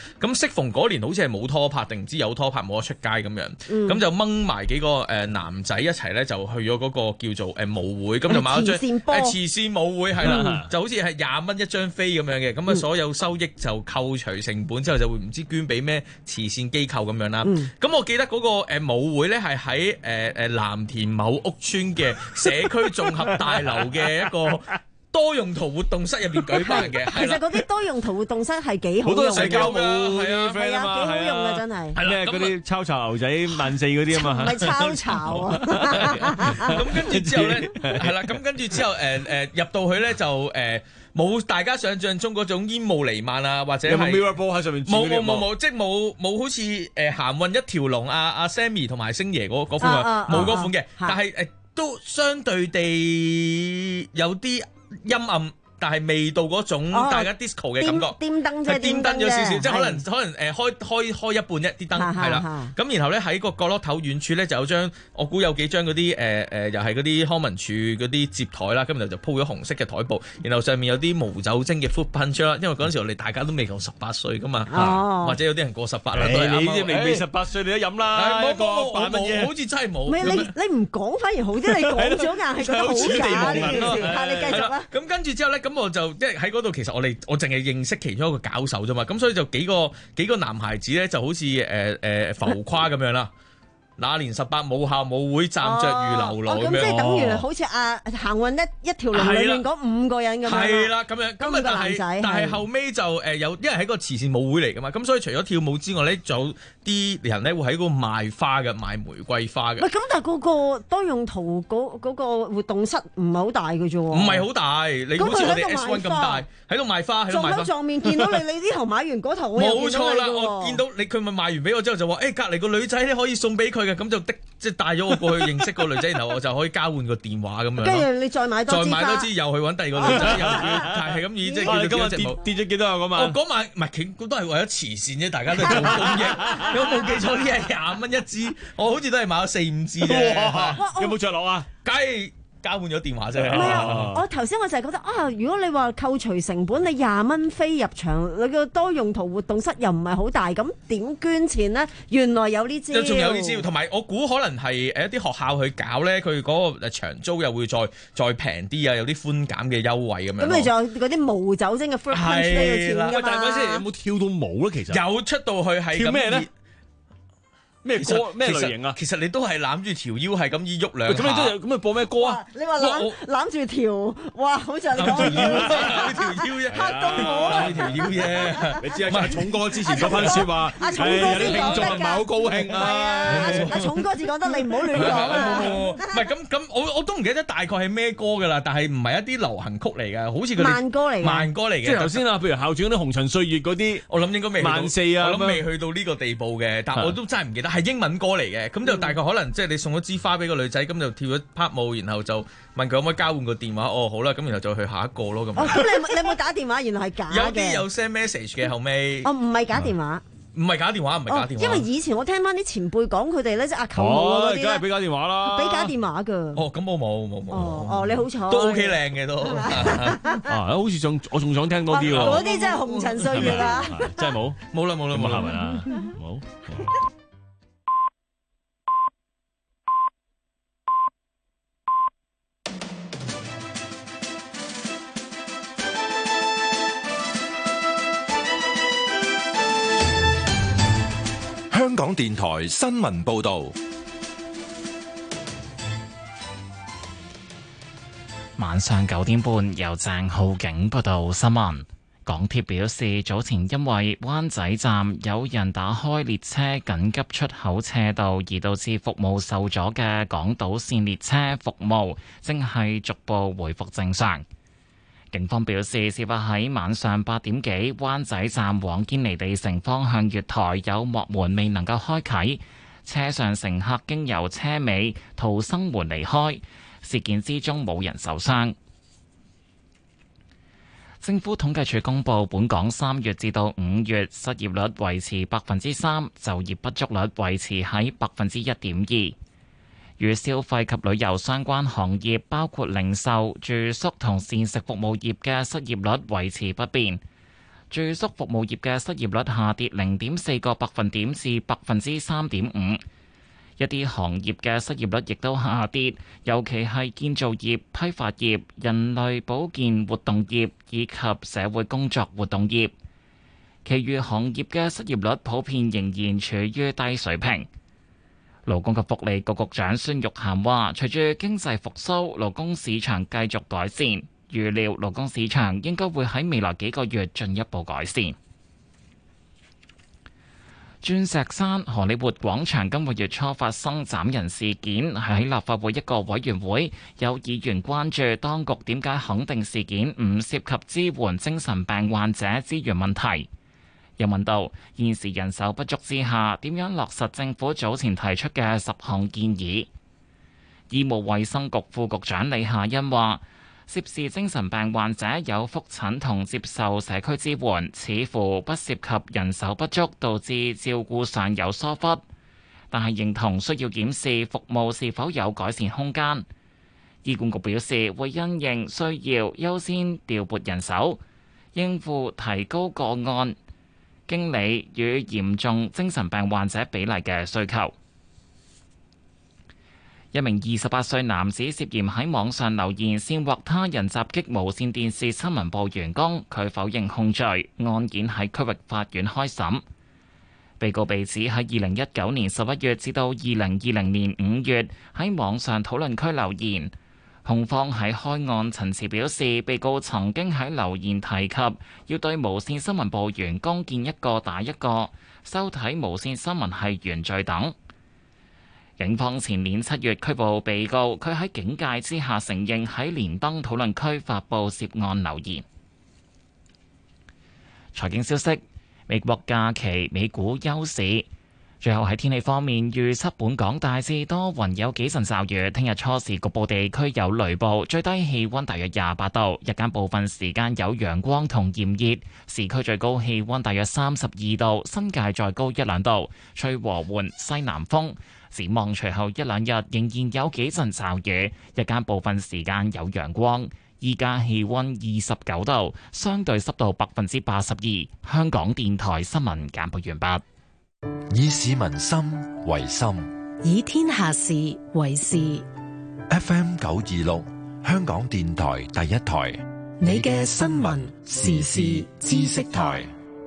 適逢嗰年好似係冇拖拍定唔知有拖拍冇得出街咁樣，咁、 嗯、 就掹埋幾個誒男仔一齊咧就去咗嗰個叫做誒舞會，咁就買咗張誒慈善舞會係啦，嗯、就好似係廿蚊一張飛咁樣嘅，咁啊所有收益就扣除成本之後就會唔知捐俾咩慈善機構咁樣啦。咁、嗯、我記得嗰個誒舞會咧係喺誒誒藍田某屋村嘅社區綜合大樓嘅一個多用途活動室入邊舉辦嘅。 其實嗰啲多用途活動室係幾好用嘅， 好多社交舞係啊， 係啊，幾好用嘅真係。 係咩？嗰啲抄巢牛仔萬四嗰啲啊嘛， 唔係抄巢啊。 咁跟住之後咧，係啦，咁跟住之後誒誒入到去咧就誒冇大家想象中嗰種煙霧瀰漫啊，或者有冇 mirror ball 喺上面？ 冇冇冇冇，即係冇冇好似誒行運一條龍啊阿 Sammy 同埋星爺嗰嗰款啊，冇嗰款嘅，但係誒都相對地有啲陰暗，但係未到嗰種大家 disco 嘅感覺， 點燈啫， 點燈咗少少，即係可能可能誒開開開一半一啲燈係啦，咁然後咧喺個角落頭遠處咧就有張，我估有幾張嗰啲誒誒又係嗰啲康文署嗰啲接台啦，咁然後就鋪咗紅色嘅台布，然後上面有啲無酒精嘅 fruit punch 啦，因為嗰陣時我哋大家都未夠十八歲噶嘛，或者有啲人過十八啦，都係你啲未未十八歲你都飲啦， 冇冇冇，好似真係冇。 唔係你你唔講反而好啲，你講咗硬係覺得好假呢件事。嚇你繼續啦。 咁跟住之後咧，咁我就即係喺嗰度，其實我哋我淨係認識其中一個搞手啫嘛，咁所以就幾個幾個男孩子咧，就好似誒誒浮誇咁樣啦。那年十八母校舞會站着如流羅咁樣， 咁即係等於好似啊行運一一條龍裏面嗰五個人咁樣。 係啦，咁樣咁啊，但係但係後尾就誒有，因為喺個慈善舞會嚟噶嘛，咁所以除咗跳舞之外咧，仲有啲人咧會喺嗰度賣花嘅，賣玫瑰花嘅。 喂，咁但係嗰個多用途嗰嗰個活動室唔係好大嘅啫喎。 唔係好大，你好似我哋 S 一咁大，喺度賣花，喺度賣花。 撞口撞面見到你，你呢頭買完嗰頭我又見到你。冇錯啦， 我見到你，佢咪賣完俾我之後就話：誒隔離個女仔咧可以送俾佢。咁就的即係帶咗我過去認識個女仔，然後我就可以交換個電話咁樣。 跟住你再買多支花， 再買多支又去揾第二個女仔，又係係咁意，即係叫今日跌跌咗幾多啊？嗰晚哦，嗰晚唔係，佢都係為咗慈善啫，大家都做公益。你有冇記錯呢？係廿蚊一支，我好似都係買咗四五支啫。 有冇着落啊？ 梗係交換咗電話啫。 唔係啊！我頭先我就係覺得啊，如果你話扣除成本，你廿蚊飛入場，你個多用途活動室又唔係好大，咁點捐錢呢？原來有呢招， 仲有呢招，同埋我估可能係誒一啲學校去搞咧，佢嗰個場租又會再再平啲啊，有啲寬減嘅優惠咁樣。 咁你仲有嗰啲無酒精嘅 fruit punch 都要錢㗎嘛？ 但係嗰陣有冇跳到舞咧？其實有出到去係跳咩咧？咩歌咩類型啊？ 其實你都係攬住條腰係咁依喐兩下。 咁你都有咁你播咩歌啊？ 你話攬攬住條，哇！好似你講條腰啫，條腰啫， 嚇到我啦！ 條腰啫， 你知啊？阿重哥之前嗰番説話， 阿重哥先講得㗎。 有啲聽眾唔係好高興啊。 係啊，阿重哥至講得，你唔好亂講啊。 唔係咁咁，我我都唔記得大概係咩歌㗎啦，但係唔係一啲流行曲嚟㗎，好似佢慢歌嚟嘅。 慢歌嚟嘅。 即係頭先啊，譬如校長嗰啲紅塵歲月嗰啲， 我諗應該未萬四啊， 我諗未去到呢個地步嘅，但我都真係唔記得係英文歌嚟嘅。咁就大概可能即係你送咗支花俾個女仔，咁就跳咗 part 舞，然後就問佢可唔可以交換個電話。哦，好啦，咁然後就去下一個咯。咁哦，咁你你有冇打電話？原來係假嘅。 有啲有 send message 嘅後尾。 哦，唔係假電話。 唔係假電話，唔係假電話。 因為以前我聽翻啲前輩講佢哋咧，即係阿舅母嗰啲咧， 梗係俾假電話啦， 俾假電話㗎。 哦，咁我冇冇冇。 哦哦，你好彩。 都 OK 靚嘅都。 啊，好似仲我仲想聽多啲喎。 嗰啲真係紅塵歲月啊！ 真係冇冇啦冇啦冇係咪啊？冇。 香港電台新聞報道， 晚上九點半由鄭浩景報道新聞。港鐵表示，早前因為灣仔站有人打開列車緊急出口斜道，而導致服務受阻嘅港島線列車服務，正係逐步回復正常。警方表示，事發喺晚上八點幾，灣仔站往堅尼地城方向月台有幕門未能夠開啟，車上乘客經由車尾逃生門離開。事件之中冇人受傷。政府統計處公布，本港三月至到五月失業率維持百分之三，就業不足率維持喺百分之一點二。與消費及旅遊相關行業，包括零售、住宿同膳食服務業嘅失業率維持不變。 住宿服務業嘅失業率下跌零點四個百分點至百分之三點五。一啲行業嘅失業率亦都下跌，尤其係建造業、批發業、人類保健活動業以及社會工作活動業。其餘行業嘅失業率普遍仍然處於低水平。勞工及福利局局長孫玉菡話，隨住經濟復甦，勞工市場繼續改善，預料勞工市場應該會喺未來幾個月進一步改善。鑽石山荷里活廣場今個月初發生斬人事件，喺立法會一個委員會，有議員關注當局點解肯定事件唔涉及支援精神病患者資源問題，又問到現時人手不足之下，點樣落實政府早前提出嘅十項建議。醫務衛生局副局長李夏茵話，涉事精神病患者有覆診同接受社區支援，似乎不涉及人手不足導致照顧上有疏忽，但係認同需要檢視服務是否有改善空間。醫管局表示會因應需要優先調撥人手，應付提高個案經理與嚴重精神病患者比例嘅需求。一名二十八歲男子涉嫌喺網上留言煽惑他人襲擊無線電視新聞部員工，佢否認控罪，案件喺區域法院開審。被告被指喺二零一九年十一月至到二零二零年五月喺網上討論區留言。控方喺開案陳詞表示，被告曾經喺留言提及要對無線新聞部員工見一個打一個，收睇無線新聞係原罪等。警方前年七月拘捕被告，佢喺警戒之下承認喺連登討論區發布涉案留言。財經消息，美國假期美股休市。最後喺天氣方面，預測本港大致多雲，有幾陣驟雨。聽日初時局部地區有雷暴，最低氣溫大約廿八度，日間部分時間有陽光同炎熱，市區最高氣溫大約三十二度，新界再高一兩度，吹和緩西南風。展望隨後一兩日仍然有幾陣驟雨，日間部分時間有陽光。依家氣溫二十九度，相對濕度百分之八十二。香港電台新聞簡報完畢。 以市民心為心， 以天下事為事。 F M 九二六，香港電台第一台， 你嘅新聞時事知識台。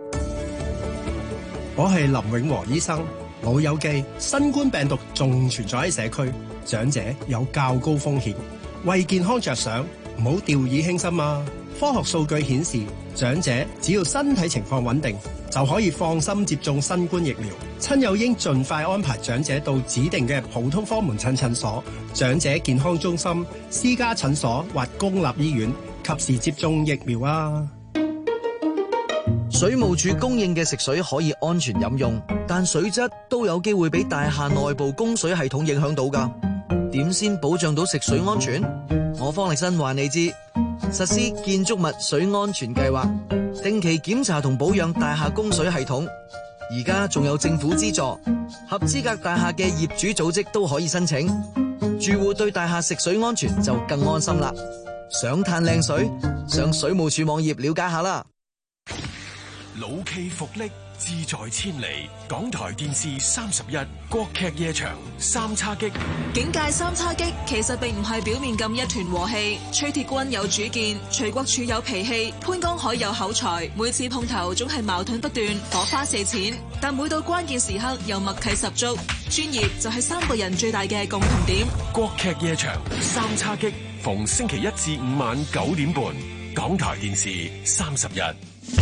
我係林永和醫生。老友記，新冠病毒仲存在喺社區，長者有較高風險。為健康着想，唔好掉以輕心啊！科學數據顯示，長者只要身體情況穩定，就可以放心接種新冠疫苗。親友應盡快安排長者到指定嘅普通科門診診所、長者健康中心、私家診所或公立醫院，及時接種疫苗啊！ 水務署供應嘅食水可以安全飲用，但水質都有機會俾大廈內部供水系統影響到㗎。點先保障到食水安全？我方力申話你知，實施建築物水安全計劃，定期檢查同保養大廈供水系統。而家仲有政府資助，合資格大廈嘅業主組織都可以申請。住戶對大廈食水安全就更安心啦。想嘆靚水，上水務署網頁了解下啦。 老驥伏櫪，志在千里。港台電視三十一，國劇夜場三叉戟。 警界三叉戟其實並唔係表面咁一團和氣。崔鐵軍有主見，徐國柱有脾氣，潘江海有口才，每次碰頭總係矛盾不斷，火花四濺。但每到關鍵時刻又默契十足，專業就係三個人最大嘅共同點。 國劇夜場三叉戟，逢星期一至五晚九點半，港台電視三十一。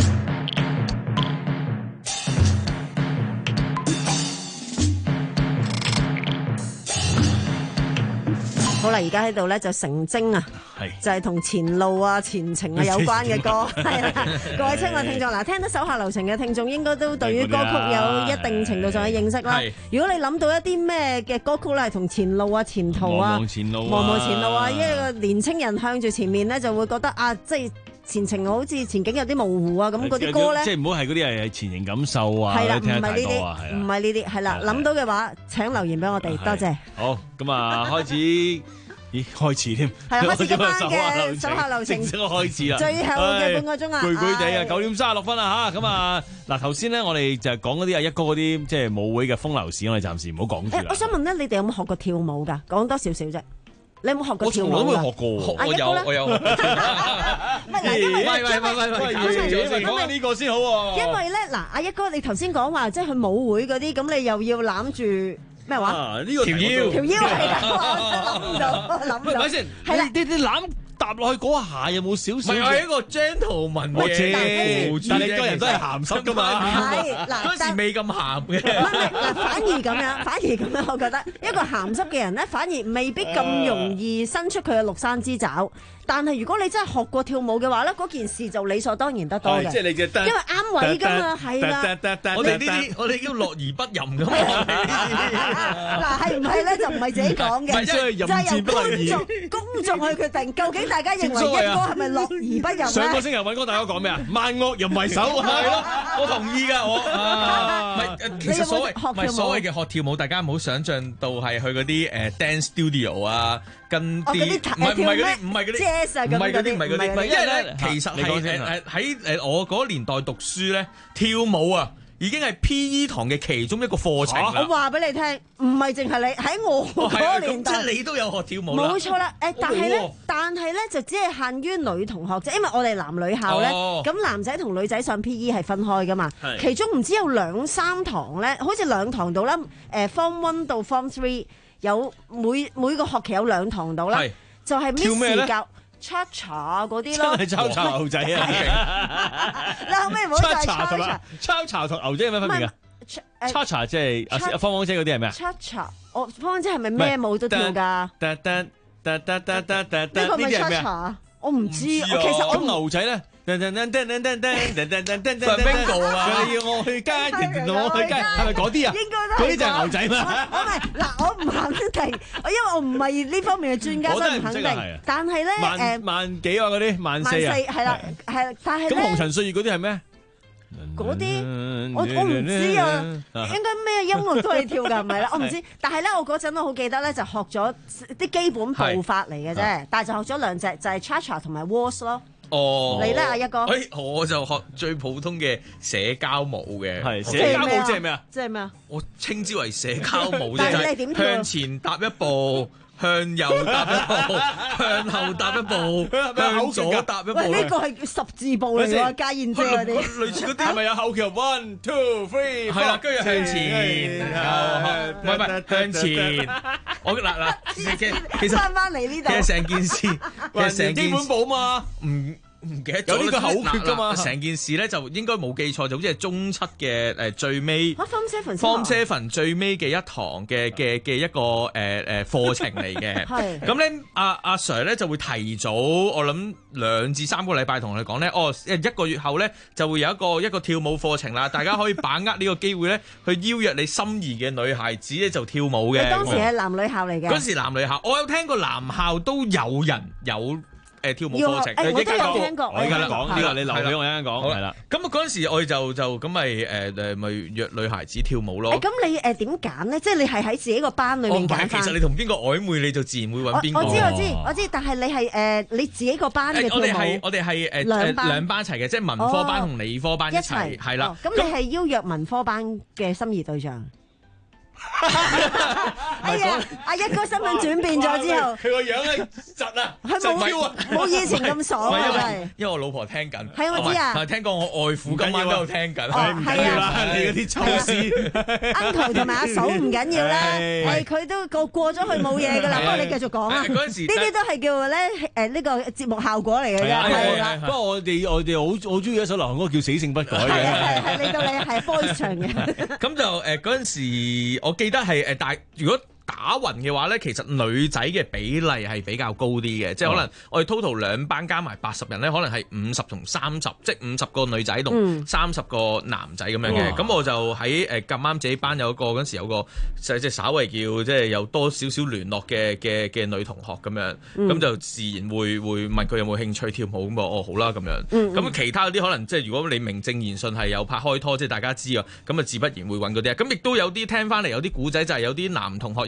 好啦，而家喺度咧就成精啊，就係同前路啊、前程啊有關嘅歌，係啦。各位親愛聽眾，嗱，聽得手下留情嘅聽眾應該都對於歌曲有一定程度上嘅認識啦。如果你諗到一啲咩嘅歌曲咧，係同前路啊、前途啊、 望望前路啊、 望望前路啊，一個年青人向住前面咧，就會覺得啊，即係前程好似前景有啲模糊啊，咁嗰啲歌咧， 即係唔好係嗰啲係前程感受啊， 係啦，唔係呢聽得太多啊， 啲，唔係呢啲，係啦，諗到嘅話請留言俾我哋，多謝。 好，咁啊開始。 咦，開始添， 係開始今晚手嘅手下留情， 正式開始啦， 最後嘅半個鐘啊， 攰攰地啊，九點三十六分啦嚇，咁啊嗱頭先咧，我哋就係講嗰啲阿一哥嗰啲即係舞會嘅風流史，我哋暫時唔好講住啦。 我想問咧，你哋有冇學過跳舞㗎？講多少少啫。你有冇學過跳舞？ 我都會學過， 我有我有。 唔係，因為喂喂喂喂，講下呢個先好喎。 因為咧嗱，阿一哥你頭先講話即係去舞會嗰啲，咁你又要攬住。咩話？ 呢個條腰，條腰係㗎，我諗唔到，諗唔到。 咪先，係啦，你你攬搭落去嗰下有冇少少？ 唔係係一個 gentleman 嘅， 但係個人都係鹹濕㗎嘛。 係嗱， 嗰時未咁鹹嘅。 唔係嗱，反而咁樣，反而咁樣，我覺得一個鹹濕嘅人咧，反而未必咁容易伸出佢嘅綠山之爪。但係如果你真係學過跳舞嘅話咧，嗰件事就理所當然得多嘅。 即係你嘅， 因為啱位㗎嘛，係啦。 我哋呢啲我哋叫樂而不淫㗎嘛。 嗱係唔係咧？就唔係自己講嘅， 就係由觀眾公眾去決定。究竟大家認為一哥係咪樂而不淫咧？ 上個星期揾哥大家講咩啊？萬惡淫為首， 係咯，我同意㗎，我。唔係，其實所謂唔係所謂嘅學跳舞，大家唔好想像到係去嗰啲誒 dance studio 啊。跟啲唔係唔係嗰啲唔係嗰啲唔係嗰啲唔係嗰啲，因為咧其實係誒誒喺誒我嗰年代讀書咧，跳舞啊已經係 P E 堂嘅其中一個課程啦。 我話俾你聽，唔係淨係你喺我嗰年代， 即係你都有學跳舞啦。 冇錯啦，誒，但係咧，但係咧就只係限於女同學啫，因為我哋男女校咧，咁男仔同女仔上 P E 係分開噶嘛。其中唔知有兩三堂咧，好似兩堂到啦，誒 Form One 到 Form Three。有每每個學期有兩堂到啦，就係 Miss 教 cha cha 嗰啲咯， 真係抄查牛仔啊！ 你後尾唔好再抄查， 抄查同牛仔有咩分別啊？cha cha 即係阿芳芳姐嗰啲係咩啊 ？cha cha，我芳芳姐係咪咩舞都跳㗎？ 呢個咪 cha cha，我唔知，其實我牛仔咧。噔噔噔噔噔噔噔噔噔噔噔， 上邊個啊？ 要我去街，我去街，係咪嗰啲啊？ 應該都係。 嗰啲就係牛仔嘛？ 我唔係嗱，我唔肯定，我因為我唔係呢方面嘅專家，所以唔肯定。但係咧，誒萬幾啊嗰啲，萬四啊， 係啦，係，但係咧。 咁紅塵歲月嗰啲係咩？ 嗰啲我我唔知啊，應該咩音樂都係跳㗎，唔係啦，我唔知。但係咧，我嗰陣我好記得咧，就學咗啲基本步法嚟嘅啫，但係就學咗兩隻，就係 cha cha 同埋 waltz 咯。 哦， 你咧阿一哥？ 誒，我就學最普通嘅社交舞嘅， 係社交舞即係咩啊？ 即係咩啊？ 我稱之為社交舞，即係向前踏一步，向右踏一步，向後踏一步，向左踏一步。 喂，呢個係十字步嚟㗎，家燕姐嗰啲。 類似嗰啲係咪有後腳 one two three？ 係啦，跟住向前，唔係唔係向前。我嗱嗱，其實翻翻嚟呢度， 其實成件事，其實成基本步嘛， 唔唔記得咗有呢個口訣㗎嘛。 成件事咧就應該冇記錯，就好似係中七嘅誒最尾 Form Seven Form Seven 最尾嘅一堂嘅嘅嘅一個誒誒課程嚟嘅。係咁咧，阿阿 Sir 咧就會提早，我諗兩至三個禮拜同我哋講咧，哦誒一個月後咧就會有一個一個跳舞課程啦，大家可以把握呢個機會咧去邀約你心儀嘅女孩子咧就跳舞嘅。 你當時係男女校嚟嘅？ 嗰時男女校，我有聽過男校都有人有。誒跳舞課程， 誒我都有聽過， 我而家講呢個你留俾我一陣講，係啦。 咁啊嗰陣時我哋就就咁咪誒誒咪約女孩子跳舞咯。 誒咁你誒點揀咧？即係你係喺自己個班裏面揀。 其實你同邊個曖昧你就自然會揾邊個。 我知我知我知，但係你係誒你自己個班嘅跳舞。 我哋係我哋係誒兩班兩班一齊嘅，即係文科班同理科班一齊，係啦。 咁你係邀約文科班嘅心儀對象？哎呀，阿一哥身份轉變咗之後， 佢個樣咧窒啊， 佢冇冇以前咁爽啊！ 係因為我老婆聽緊， 係我知啊， 係聽講我外父今晚都有聽緊， 唔緊要啦，你嗰啲措施 uncle 同埋阿嫂唔緊要啦，係佢都過過咗去冇嘢噶啦，不過你繼續講啊， 嗰陣時呢啲都係叫咧誒呢個節目效果嚟嘅啫，係啦。 不過我哋我哋好好中意一首流行歌叫《死性不改》嘅， 係係你到你係 voice 唱嘅。 咁就誒嗰陣時，我記得係誒大如果。打勻嘅話咧，其實女仔嘅比例係比較高啲嘅，即係可能我哋 total 兩班加埋八十人咧，可能係五十同三十，即係五十個女仔同三十個男仔咁樣嘅。咁、嗯、我就喺誒咁啱自己班有個嗰陣時有個即係稍微叫即係有多少少聯絡嘅嘅嘅女同學咁樣，咁、嗯、就自然會會問佢有冇興趣跳舞咁啊？哦好啦咁樣。咁、嗯、其他嗰啲可能即係如果你名正言順係有拍開拖，即係大家知啊，咁啊自不然會揾嗰啲。咁亦都有啲聽翻嚟有啲古仔就係有啲男同學亦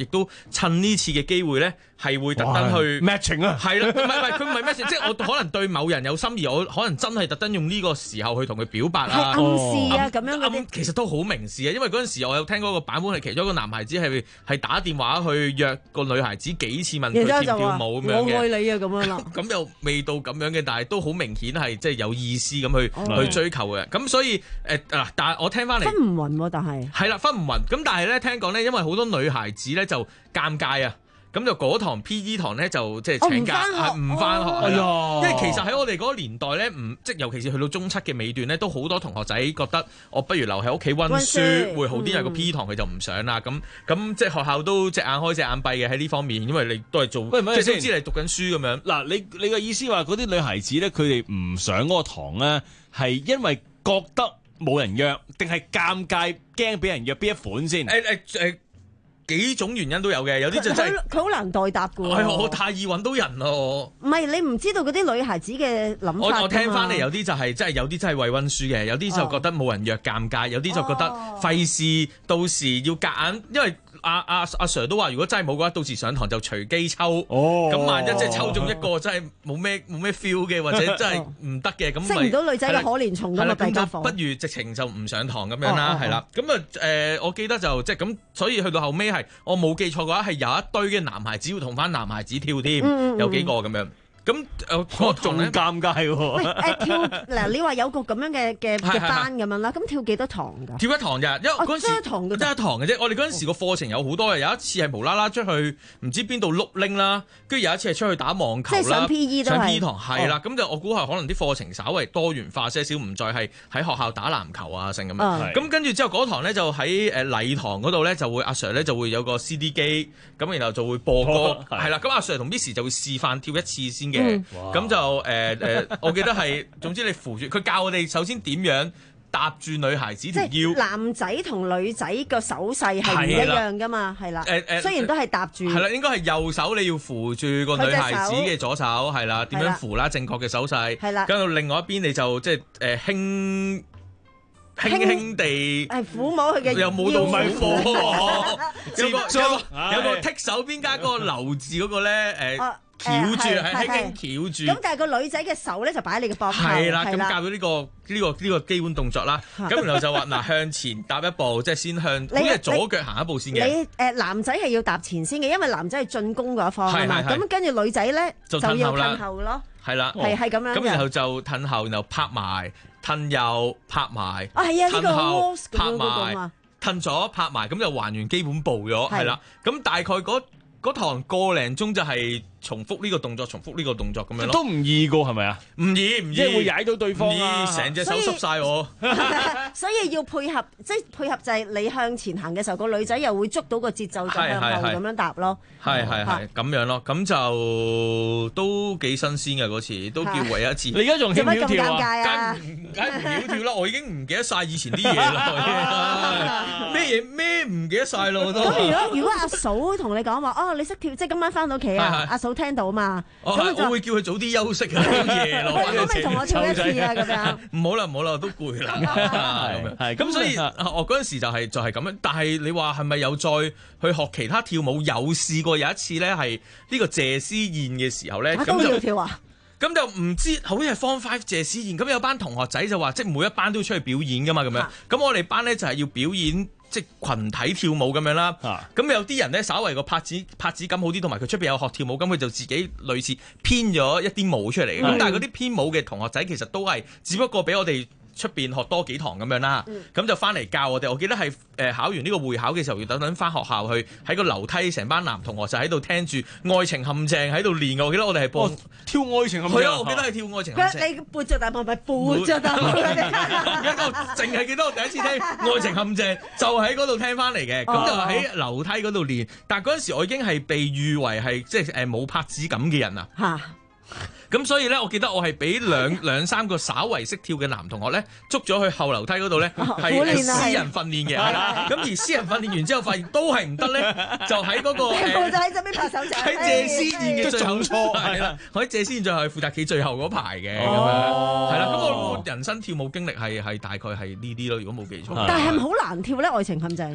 都趁呢次嘅機會咧，係會特登去 matching 啊， 係啦，唔係唔係，佢唔係 matching，即係我可能對某人有心意，我可能真係特登用呢個時候去同佢表白啊， 暗示啊咁樣嗰啲， 其實都好明示啊，因為嗰陣時我有聽嗰個版本係其中一個男孩子係係打電話去約個女孩子幾次問佢跳唔跳舞咁樣嘅， 我愛你啊咁樣啦， 咁又未到咁樣嘅，但係都好明顯係即係有意思咁去、哦、去追求嘅，咁所以誒嗱、呃，但係我聽翻嚟分唔勻喎，但係係啦，分唔勻，咁但係咧聽講咧，因為好多女孩子咧就尷尬啊。咁就嗰堂 P E 堂咧就即係請假，唔翻學， 哎呀！ 因為其實喺我哋嗰個年代咧，唔即係尤其是去到中七嘅尾段咧，都好多同學仔覺得我不如留喺屋企溫書會好啲，因為個 P E 堂佢就唔上啦。咁咁即係學校都隻眼開隻眼閉嘅喺呢方面，因為你都係做，即係都知你讀緊書咁樣。 嗱，你你嘅意思話嗰啲女孩子咧，佢哋唔上嗰個堂咧，係因為覺得冇人約，定係尷尬驚俾人約邊一款先？ 誒誒誒。幾種原因都有嘅，有啲就真係佢好難代答㗎喎。 係我太易揾到人咯。 唔係你唔知道嗰啲女孩子嘅諗法。 我我聽翻嚟有啲就係真係有啲真係為溫書嘅，有啲就覺得冇人約尷尬，有啲就覺得費事到時要夾硬，因為阿阿阿 Sir 都話如果真係冇嘅話，到時上堂就隨機抽。哦，咁萬一即係抽中一個真係冇咩冇咩 feel 嘅，或者真係唔得嘅，咁識唔到女仔嘅可憐蟲咁啊！大家不如直情就唔上堂咁樣啦，係啦。咁啊誒，我記得就即係咁，所以去到後尾係。我冇記錯嘅話，係有一堆嘅男孩子要同翻男孩子跳添，嗯嗯有幾個咁樣。咁誒，我仲咧尷尬喎。 喂誒跳嗱，你話有個咁樣嘅嘅嘅班咁樣啦，咁跳幾多堂㗎？ 跳一堂咋，因為嗰陣時一堂嘅， 得一堂嘅啫。我哋嗰陣時個課程有好多嘅，有一次係無啦啦出去唔知邊度碌拎啦，跟住有一次係出去打網球啦。 即係上 P E 都係。 上 P E 堂係啦，咁就我估係可能啲課程稍為多元化些少，唔再係喺學校打籃球啊，成咁樣。咁跟住之後嗰堂咧就喺誒禮堂嗰度咧就會阿 Sir 咧就會有個 C D 機，咁然後就會播歌，係啦。咁阿 Sir 同 Miss 就會示範跳一次先嘅，咁就。就誒誒，我記得係，總之你扶住佢教我哋首先點樣搭住女孩子條腰。 男仔同女仔個手勢係唔一樣噶嘛，係啦。誒誒，雖然都係搭住。係啦，應該係右手你要扶住個女孩子嘅左手，係啦，點樣扶啦？正確嘅手勢。係啦。跟住另外一邊你就即係誒輕輕輕地係撫摸佢嘅腰。 又冇到咪撫摸，有個有個剔手邊加嗰個留字嗰個咧誒。翹住係輕輕翹住， 咁但係個女仔嘅手咧就擺喺你嘅膊頭。 係啦，咁教咗呢個呢個呢個基本動作啦。咁然後就話嗱，向前踏一步，即係先向，好似係左腳行一步先嘅。你誒男仔係要踏前先嘅，因為男仔係進攻嗰一方啊嘛。咁跟住女仔咧就要褪後咯。 係啦， 係係咁樣。 咁然後就褪後，然後拍埋，褪右拍埋。 啊係啊，呢個拍埋，褪左拍埋，咁就還原基本步咗。係啦，咁大概嗰嗰堂個零鐘就係重複呢個動作，重複呢個動作咁樣咯。 都唔易噶，係咪啊？ 唔易唔易， 即係會踩到對方啊！成隻手濕晒我。 所以要配合，即係配合就係你向前行嘅時候，個女仔又會捉到個節奏，就向後咁樣踏咯。 係係係咁樣咯，咁就都幾新鮮嘅嗰次，都叫唯一一次。 你而家仲曉唔曉跳啊？ 梗係唔曉跳啦！我已經唔記得晒以前啲嘢啦。咩嘢咩唔記得晒咯都。 咁如果如果阿嫂同你講話，哦你識跳，即係今晚翻到屋企啊，阿嫂聽到嘛？ 我我會叫佢早啲休息啊，夜咯。 可唔可以同我跳一次啊？咁樣唔好啦唔好啦，都攰啦。咁樣係咁，所以我嗰陣時就係就係咁樣。但係你話係咪有再去學其他跳舞？有試過有一次咧，係呢個謝師宴嘅時候咧，咁就跳啊！ 咁就唔知，好似係 Form Five 謝師宴，咁有班同學仔就話，即係每一班都要出去表演噶嘛，咁樣。咁我哋班咧就係要表演。即係群體跳舞咁樣啦，咁、啊、有啲人咧稍為個拍子拍子感好啲，同埋佢出邊有學跳舞，咁佢就自己類似編咗一啲舞出嚟嘅。咁、嗯、但係嗰啲編舞嘅同學仔其實都係只不過比我哋出邊學多幾堂咁樣啦，咁、嗯、就翻嚟教我哋。我記得係誒、呃、考完呢個會考嘅時候，要等等翻學校去喺個樓梯，成班男同學就喺度聽住愛情陷阱喺度練嘅。我記得我哋係播、哦、跳愛情陷阱，係啊，我記得係跳愛情陷阱。 你撥着大步咪撥着大步， 我淨係記得我第一次聽愛情陷阱就喺嗰度聽翻嚟嘅，咁、哦、就喺樓梯嗰度練。但係嗰陣時我已經係被譽為係即係誒冇拍子感嘅人啊。咁所以咧，我記得我係俾兩兩三個稍為識跳嘅男同學咧，捉咗去後樓梯嗰度咧，係私人訓練嘅。咁而私人訓練完之後，發現都係唔得咧，就喺嗰、嗰個就喺側邊拍手掌。 喺謝師宴嘅最後錯係啦，喺謝師宴最後係負責企最後嗰排嘅咁樣，係啦。咁我人生跳舞經歷係係大概係呢啲咯，如果冇記錯。 但係係咪好難跳咧？愛情陷阱？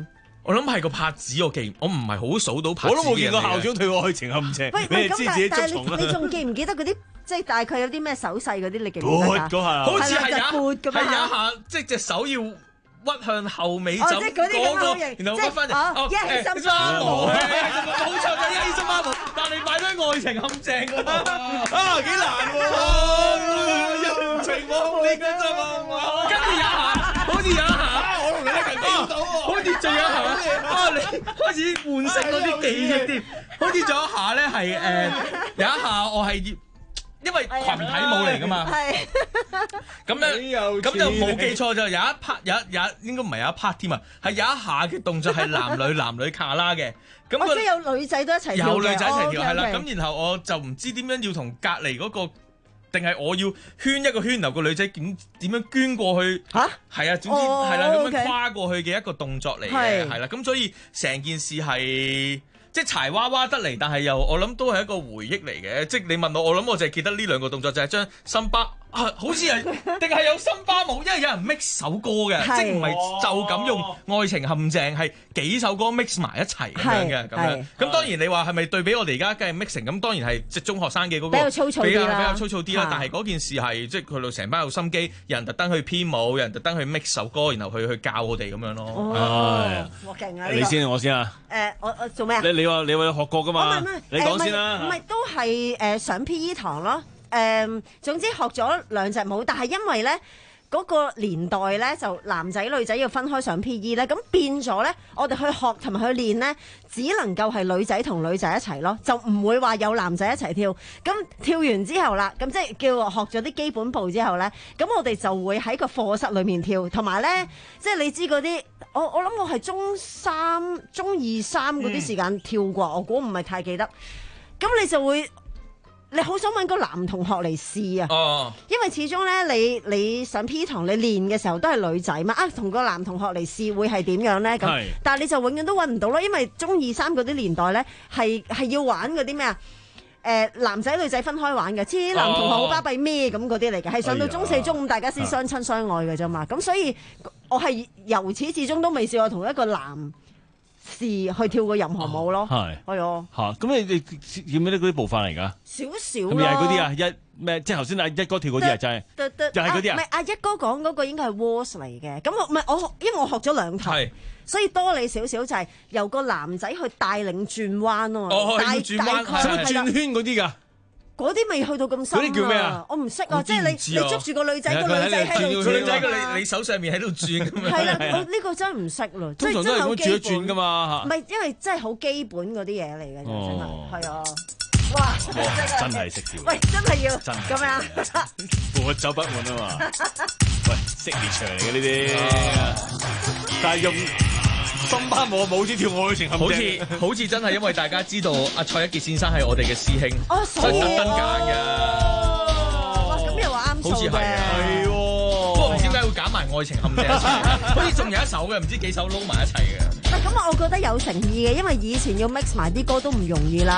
我諗係個拍子，我記，我唔係好數到拍子。 我都冇見過校長對我愛情陷阱，你係知自己捉蟲啦。 你仲記唔記得嗰啲即係大概有啲咩手勢嗰啲？你記唔記得啊？ 好似係有， 係有一下，即係隻手要屈向後尾走嗰個， 然後屈翻嚟。 哦，一起心花舞，冇錯就一起心花舞，但係買咗愛情陷阱㗎嘛，啊幾難喎！人情網呢個啫嘛，跟住有一下，好似有一下，我同你一齊見到喎，好似仲有一下，啊你開始喚醒嗰啲記憶添，好似仲有一下咧係誒有一下我係。因為群體舞嚟噶嘛，咁咧咁就冇記錯就有一 part 有一有一應該唔係有一 part 添啊，係有一下嘅動作係男女男女卡拉嘅，咁即係有女仔都一齊跳嘅， 有女仔一齊跳係啦， 哦 okay, okay 咁然後我就唔知點樣要同隔離嗰個，定係我要圈一個圈，然後個女仔點點樣捐過去嚇？係啊，總之係啦，咁樣跨過去嘅一個動作嚟嘅，係啦，咁所以成件事係。即係柴娃娃得嚟，但係又我諗都係一個回憶嚟嘅。即係你問我，我諗我就係記得呢兩個動作，就係將森巴啊，好似係定係有森巴舞，因為有人 mix 首歌嘅，即係唔係就咁用愛情陷阱，係幾首歌 mix 埋一齊咁樣嘅咁樣。咁當然你話係咪對比我哋而家梗係 mixing？咁當然係即係中學生嘅嗰個比較粗糙啲啦， 比較粗糙啲啦。但係嗰件事係即係佢哋成班有心機，有人特登去編舞，有人特登去 mix 首歌，然後去去教我哋咁樣咯。 哦，我勁啊！ 你先，我先啊。 誒，我我做咩啊？ 你你話你話學過噶嘛？ 唔係唔係， 你講先啦。 唔係都係誒上 P E 堂咯。誒，總之學咗兩隻舞，但係因為咧嗰個年代咧就男仔女仔要分開上 P E 咧，咁變咗咧我哋去學同埋去練咧，只能夠係女仔同女仔一齊咯，就唔會話有男仔一齊跳。咁跳完之後啦，咁即係叫學咗啲基本步之後咧，咁我哋就會喺個課室裏面跳，同埋咧即係你知嗰啲，我我諗我係中三、中二三嗰啲時間跳過，嗯、我估唔係太記得。咁你就會。你好想揾個男同學嚟試啊！哦、因為始終咧，你你上 P 堂你練嘅時候都係女仔嘛，啊同個男同學嚟試會係點樣咧？咁，是但係你就永遠都揾唔到咯，因為中二三嗰啲年代咧，係係要玩嗰啲咩啊？誒、呃、男仔女仔分開玩嘅，黐男同學好巴閉咩咁嗰啲嚟嘅，係、哦、上到中四中五大家先相親相愛嘅啫嘛。咁、哎、呀所以我係由始至終都未試過同一個男試去跳過任何舞咯，係係啊嚇！咁你你記唔記得嗰啲步伐嚟㗎？ 少少咁又係嗰啲啊？一咩？即係頭先阿一哥跳嗰啲啊，就係就係嗰啲啊？ 唔係阿一哥講嗰個應該係 waltz 嚟嘅。咁我唔係我，因為我學咗兩堂，所以多你少少就係由個男仔去帶領轉彎咯。 哦，轉彎係轉圈嗰啲㗎。 嗰啲未去到咁深啊！ 嗰啲叫咩啊？ 我唔識啊！即係你你捉住個女仔，個女仔喺度轉， 個女仔個你你手上面喺度轉咁樣。 係啦，我呢個真係唔識咯。 通常都係咁轉一轉㗎嘛。 唔係，因為真係好基本嗰啲嘢嚟嘅，真係係啊！哇！ 真係識跳。 喂，真係要咁樣。 我走不滿啊嘛！喂，識列場嚟嘅呢啲，但係用。森巴舞冇知跳愛情陷阱， 好似好似真係因為大家知道阿蔡一傑先生係我哋嘅師兄， 哦， 所以特登揀嘅。 哇，咁又話啱數嘅。 好似係啊，係喎。不過唔知點解會揀埋愛情陷阱一齊，好似仲有一首嘅，唔知幾首撈埋一齊嘅。 咁啊，我覺得有誠意嘅，因為以前要 mix 埋啲歌都唔容易啦。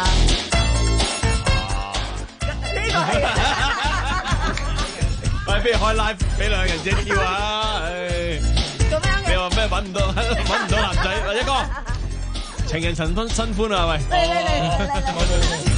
呢個係。 喂，不如開 live 俾兩人隻跳啊！ 咁樣嘅。 你話咩揾唔到揾唔到男仔？或者哥，情人尋歡新歡啊，喂！ 嚟嚟嚟嚟嚟嚟！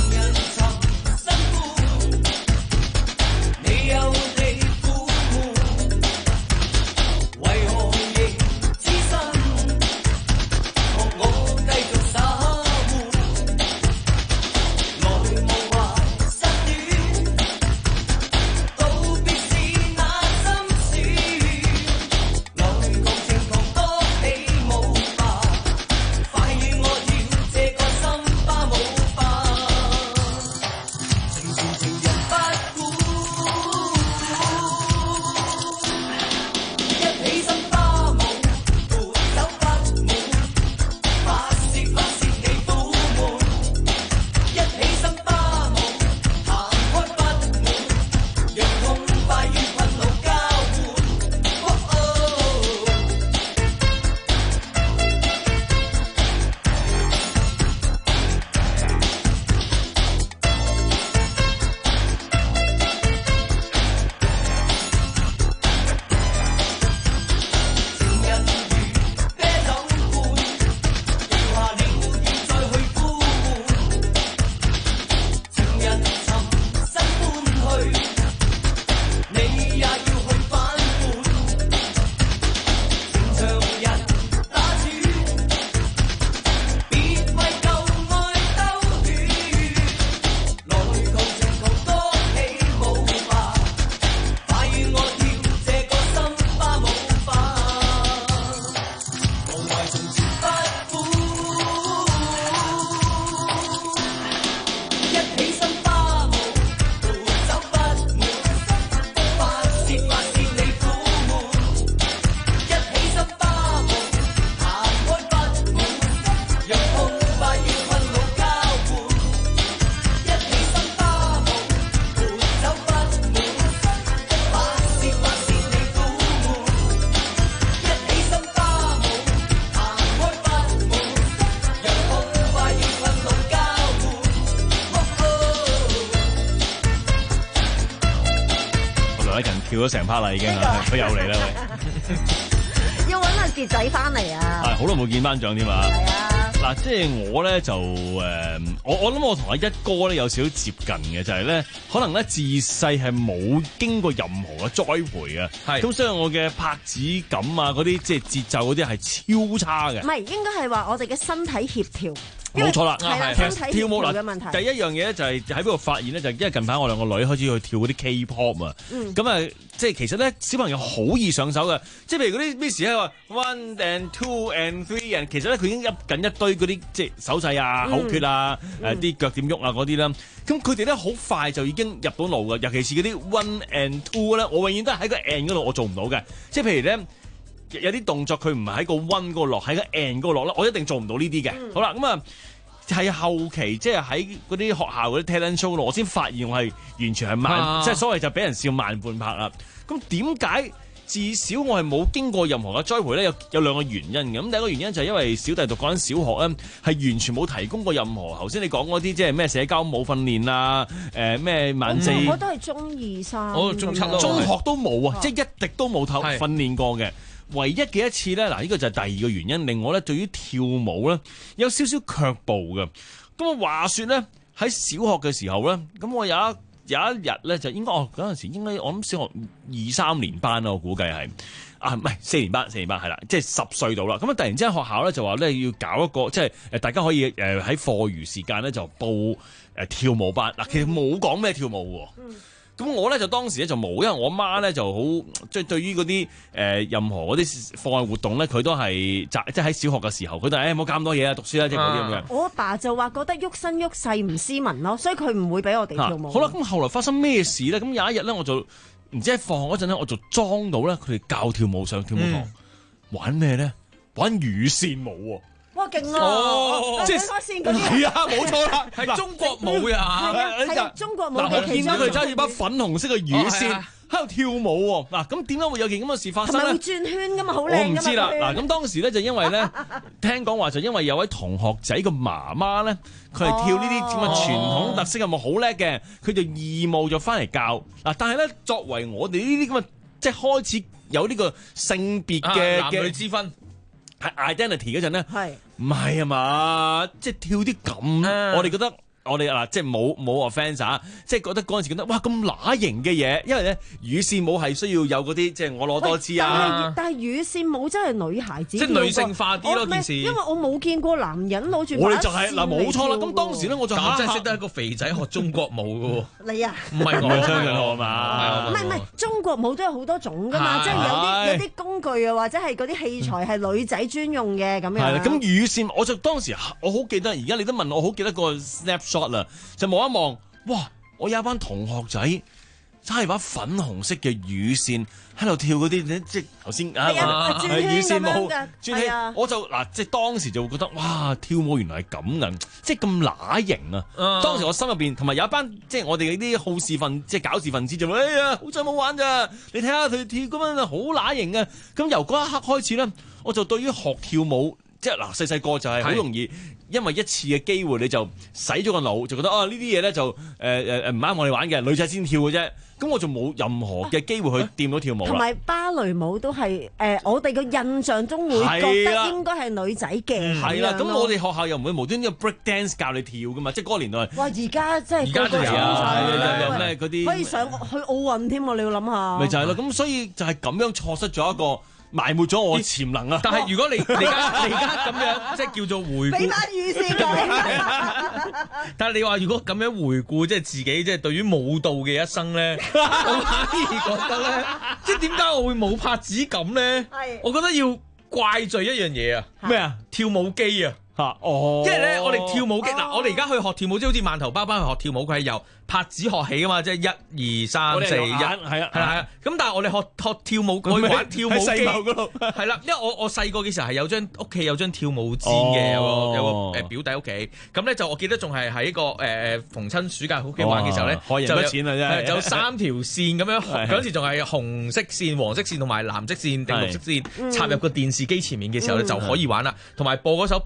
跳咗成 part 啦已經，佢又嚟啦喂， 要揾阿傑仔翻嚟啊！ 係好耐冇見班長添嘛。 係啊。 嗱，即係我咧就誒、呃，我我諗我同阿一哥咧有少少接近嘅，就係、是、咧，可能咧自細係冇經過任何嘅栽培嘅，係咁，所以我嘅拍子感啊，嗰啲即係節奏嗰啲係超差嘅。 唔係，應該係話我哋嘅身體協調。 冇錯啦， 係啦，身體協調嘅問題。 第一樣嘢咧就係喺邊度發現咧，就係因為近排我兩個女開始去跳嗰啲 K-pop 啊，咁啊、嗯，即係其實咧小朋友好易上手嘅，即係譬如嗰啲 Miss 咧話 one and two and three and，其實咧佢已經入緊一堆嗰啲即係手勢啊、口訣啊、誒啲腳點喐啊嗰啲啦，咁佢哋咧好快就已經入到腦嘅，尤其是嗰啲 one and two 咧，我永遠都係喺個 and 嗰度我做唔到嘅，即係譬如咧。有啲動作佢唔係喺個 one 嗰個落，喺個 and 嗰個落咧，我一定做唔到呢啲嘅。嗯、好啦，咁啊係後期即係喺嗰啲學校嗰啲 talent show 度，我先發現我係完全係慢，啊、即係所謂就俾人笑慢半拍啦。咁點解至少我係冇經過任何嘅栽培咧？有有兩個原因嘅。咁第一個原因就係因為小弟讀嗰間小學咧，係完全冇提供過任何頭先你講嗰啲即係咩社交舞訓練啊，誒咩晚四， 我都係中二三， 我中七咯，中學都冇啊，即係一滴都冇透訓練過嘅。唯一嘅一次咧，嗱、這、呢個就係第二個原因，令我咧對於跳舞咧有少少卻步嘅。咁啊話說咧，喺小學嘅時候咧，咁我有一有一日咧就應該哦嗰陣時應該我諗小學二三年班啦，我估計係啊唔係四年班四年班係啦，即係十歲到啦。咁啊突然之間學校咧就話咧要搞一個即係誒大家可以誒喺課餘時間咧就報誒跳舞班。嗱其實冇講咩跳舞喎。嗯咁我咧就當時咧就冇，因為我媽咧就好即係對於嗰啲誒任何嗰啲課外活動咧，佢都係即係喺小學嘅時候，佢就誒冇搞咁多嘢啊，讀書啦，即係嗰啲咁樣。我阿爸就話覺得喐身喐勢唔斯文咯，所以佢唔會俾我哋跳舞。好啦，咁後來發生咩事咧？咁有一日咧，我就唔知喺放學嗰陣咧，我就裝到咧佢哋教跳舞上跳舞堂，嗯、玩咩咧？玩乳扇舞喎。哇，勁啊！哦，即係係啊，冇錯啦，係中國舞呀，係中國舞嘅其中。嗱，我見到佢揸住把粉紅色嘅羽扇喺度跳舞喎。嗱，咁點解會有件咁嘅事發生咧？係咪會轉圈噶嘛？好靚噶嘛！我唔知啦。嗱，咁當時咧就因為咧，聽講話就因為有位同學仔嘅媽媽咧，佢係跳呢啲咁嘅傳統特色嘅舞好叻嘅，佢就義務就翻嚟教。嗱，但係咧作為我哋呢啲咁嘅，即係開始有呢個性別嘅男女之分。係 identity 嗰陣咧，係唔係啊嘛？即係跳啲咁，啊、我哋覺得我哋嗱，即係冇冇 offence 啊！即係覺得嗰陣時覺得哇咁乸型嘅嘢，因為咧乳扇舞係需要有嗰啲即係我攞多支啊！但係乳扇舞真係女孩子，即係女性化啲咯件事。因為我冇見過男人攞住我哋就係嗱冇錯啦。咁當時咧我就嚇真係識得一個肥仔學中國舞嘅喎。你啊？唔係我相信我嘛？唔係唔係，中國舞都有好多種㗎嘛，即係有啲有啲工具啊，或者係嗰啲器材係女仔專用嘅咁樣。係啦，咁乳扇我就當時我好記得，而家你都問我好記得個 snapshot。啦，就望一望，哇！我有一班同學仔揸住把粉紅色嘅羽扇喺度跳嗰啲，即係頭先啊，羽扇舞，轉圈，我就嗱，即係當時就會覺得，哇！跳舞原來係咁嘅，即係咁乸型啊！啊當時我心入邊，同埋有一班即係我哋啲好事分，即係搞事分子就話，哎呀，好彩冇玩咋！你睇下佢跳咁樣好乸型嘅。咁由嗰一刻開始咧，我就對於學跳舞。即係嗱，細細個就係好容易，因為一次嘅機會你就洗咗個腦，就覺得啊呢啲嘢咧就誒誒誒唔啱我哋玩嘅，女仔先跳嘅啫。咁我就冇任何嘅機會去掂到跳舞啦。同埋芭蕾舞都係誒、呃，我哋嘅印象中會覺得應該係女仔嘅。係啦，咁我哋學校又唔會無端端 break dance 教你跳噶嘛，即係嗰個年代。哇！而家真係個個有有咩嗰啲可以上去奧運添喎，你要諗下。咪就係咯，咁所以就係咁樣錯失咗一個。埋沒咗我潛能啊！但係如果你你而家你而家咁樣即係叫做回顧，俾把語先講。但係你話如果咁樣回顧，即係自己即係對於舞蹈嘅一生咧，我反而覺得咧，即係點解我會冇拍子感咧？係，我覺得要怪罪一樣嘢啊！咩啊？跳舞機啊！嚇哦！因為咧，我哋跳舞機嗱，我哋而家去學跳舞，即係好似饅頭包包去學跳舞，佢係由拍子學起噶嘛，即係一二三四一，係啊係啊係啊。咁但係我哋學學跳舞，我玩跳舞機係啦，因為我我細個嘅時候係有張屋企有張跳舞氈嘅，有個有個誒表弟屋企，咁咧就我記得仲係喺個誒逢親暑假屋企玩嘅時候咧，就有錢啊真係，有三條線咁樣，嗰陣時仲係紅色線、黃色線同埋藍色線定綠色線插入個電視機前面嘅時候咧就可以玩啦，同埋播嗰首 Butterfly。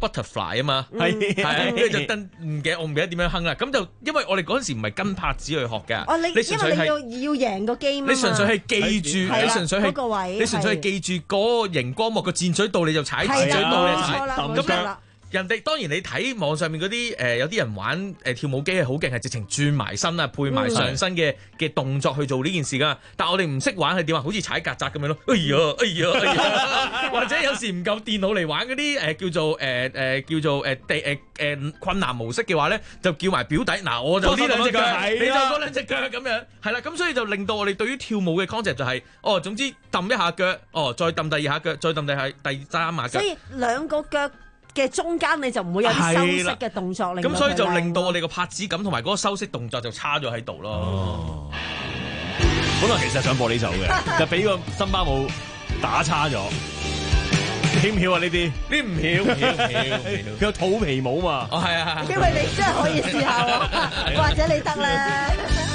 Butterfly 啊嘛， 係係啊，跟住就登唔記得我唔記得點樣哼啦。咁就因為我哋嗰陣時唔係跟拍子去學㗎， 哦，你你純粹係因為你要要贏個 game 啊嘛， 你純粹係記住，你純粹係嗰個位， 你純粹係記住嗰個熒光幕個箭嘴度你就踩，箭嘴度你就踩，咁樣。人哋當然你睇網上面嗰啲誒有啲人玩誒、呃、跳舞機係好勁，係直情轉埋身啊，配埋上身嘅嘅、嗯、動作去做呢件事噶。但係我哋唔識玩係點啊？好似踩曱甴咁樣咯。哎呀哎呀哎呀！或者有時唔夠電腦嚟玩嗰啲誒叫做誒誒、呃、叫做誒地誒誒困難模式嘅話咧，就叫埋表弟嗱，我就呢兩隻腳，你就嗰兩隻腳咁樣，係啦。咁所以就令到我哋對於跳舞嘅 concept 就係、是、哦，總之揼一下腳，哦再揼第二下腳，再揼第下第三下腳。 所以兩個腳嘅中間你就唔會有啲修飾嘅動作，令到咁所以就令到我哋個拍子感同埋嗰個修飾動作就差咗喺度咯。 哦，本來其實想播呢首嘅，就俾個森巴舞打差咗。曉唔曉啊？呢啲呢唔曉，唔曉，唔曉， 佢有肚皮舞嘛？ 哦，係啊， 因為你真係可以試下喎，或者你得啦。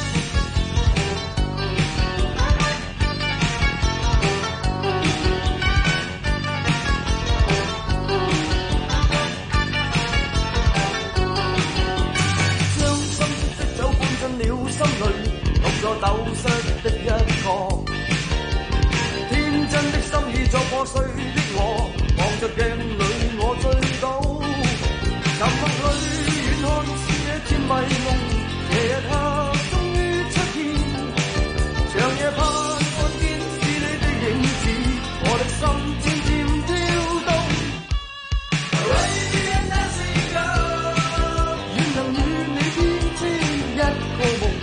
斗室的一個天真的心意作破碎的我，望着鏡裏我醉倒，沉默裏遠看是這甜迷夢，夜日下終於出現，長夜盼看見是你的影子，我的心漸漸跳動。Arabian dancing girl，願能與你編織一個夢。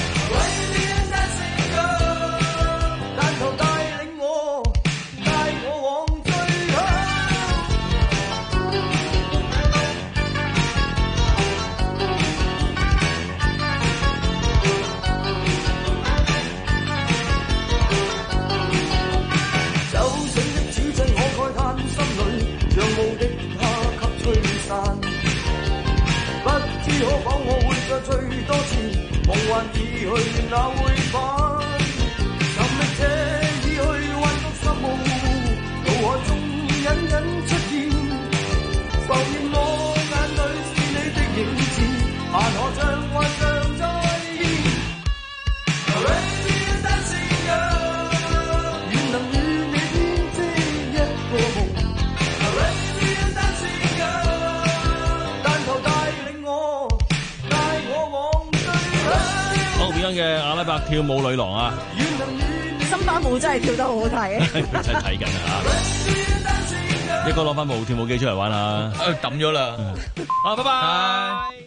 可否我會再醉多次？夢幻已去，哪會返？尋覓者已去，幻覺十模糊，腦海中隱隱出現，浮現我眼裏是你的影子，但可像幻象再現。Arabian dancing girl，願能與你編織一個夢。Arabian dancing girl，但求帶領我。 好變嘅阿拉伯跳舞女郎啊！ 森巴舞真係跳得好好睇啊！ 真係睇緊啊！一哥攞翻部跳舞機出嚟玩下， 誒抌咗啦！ 好，拜拜。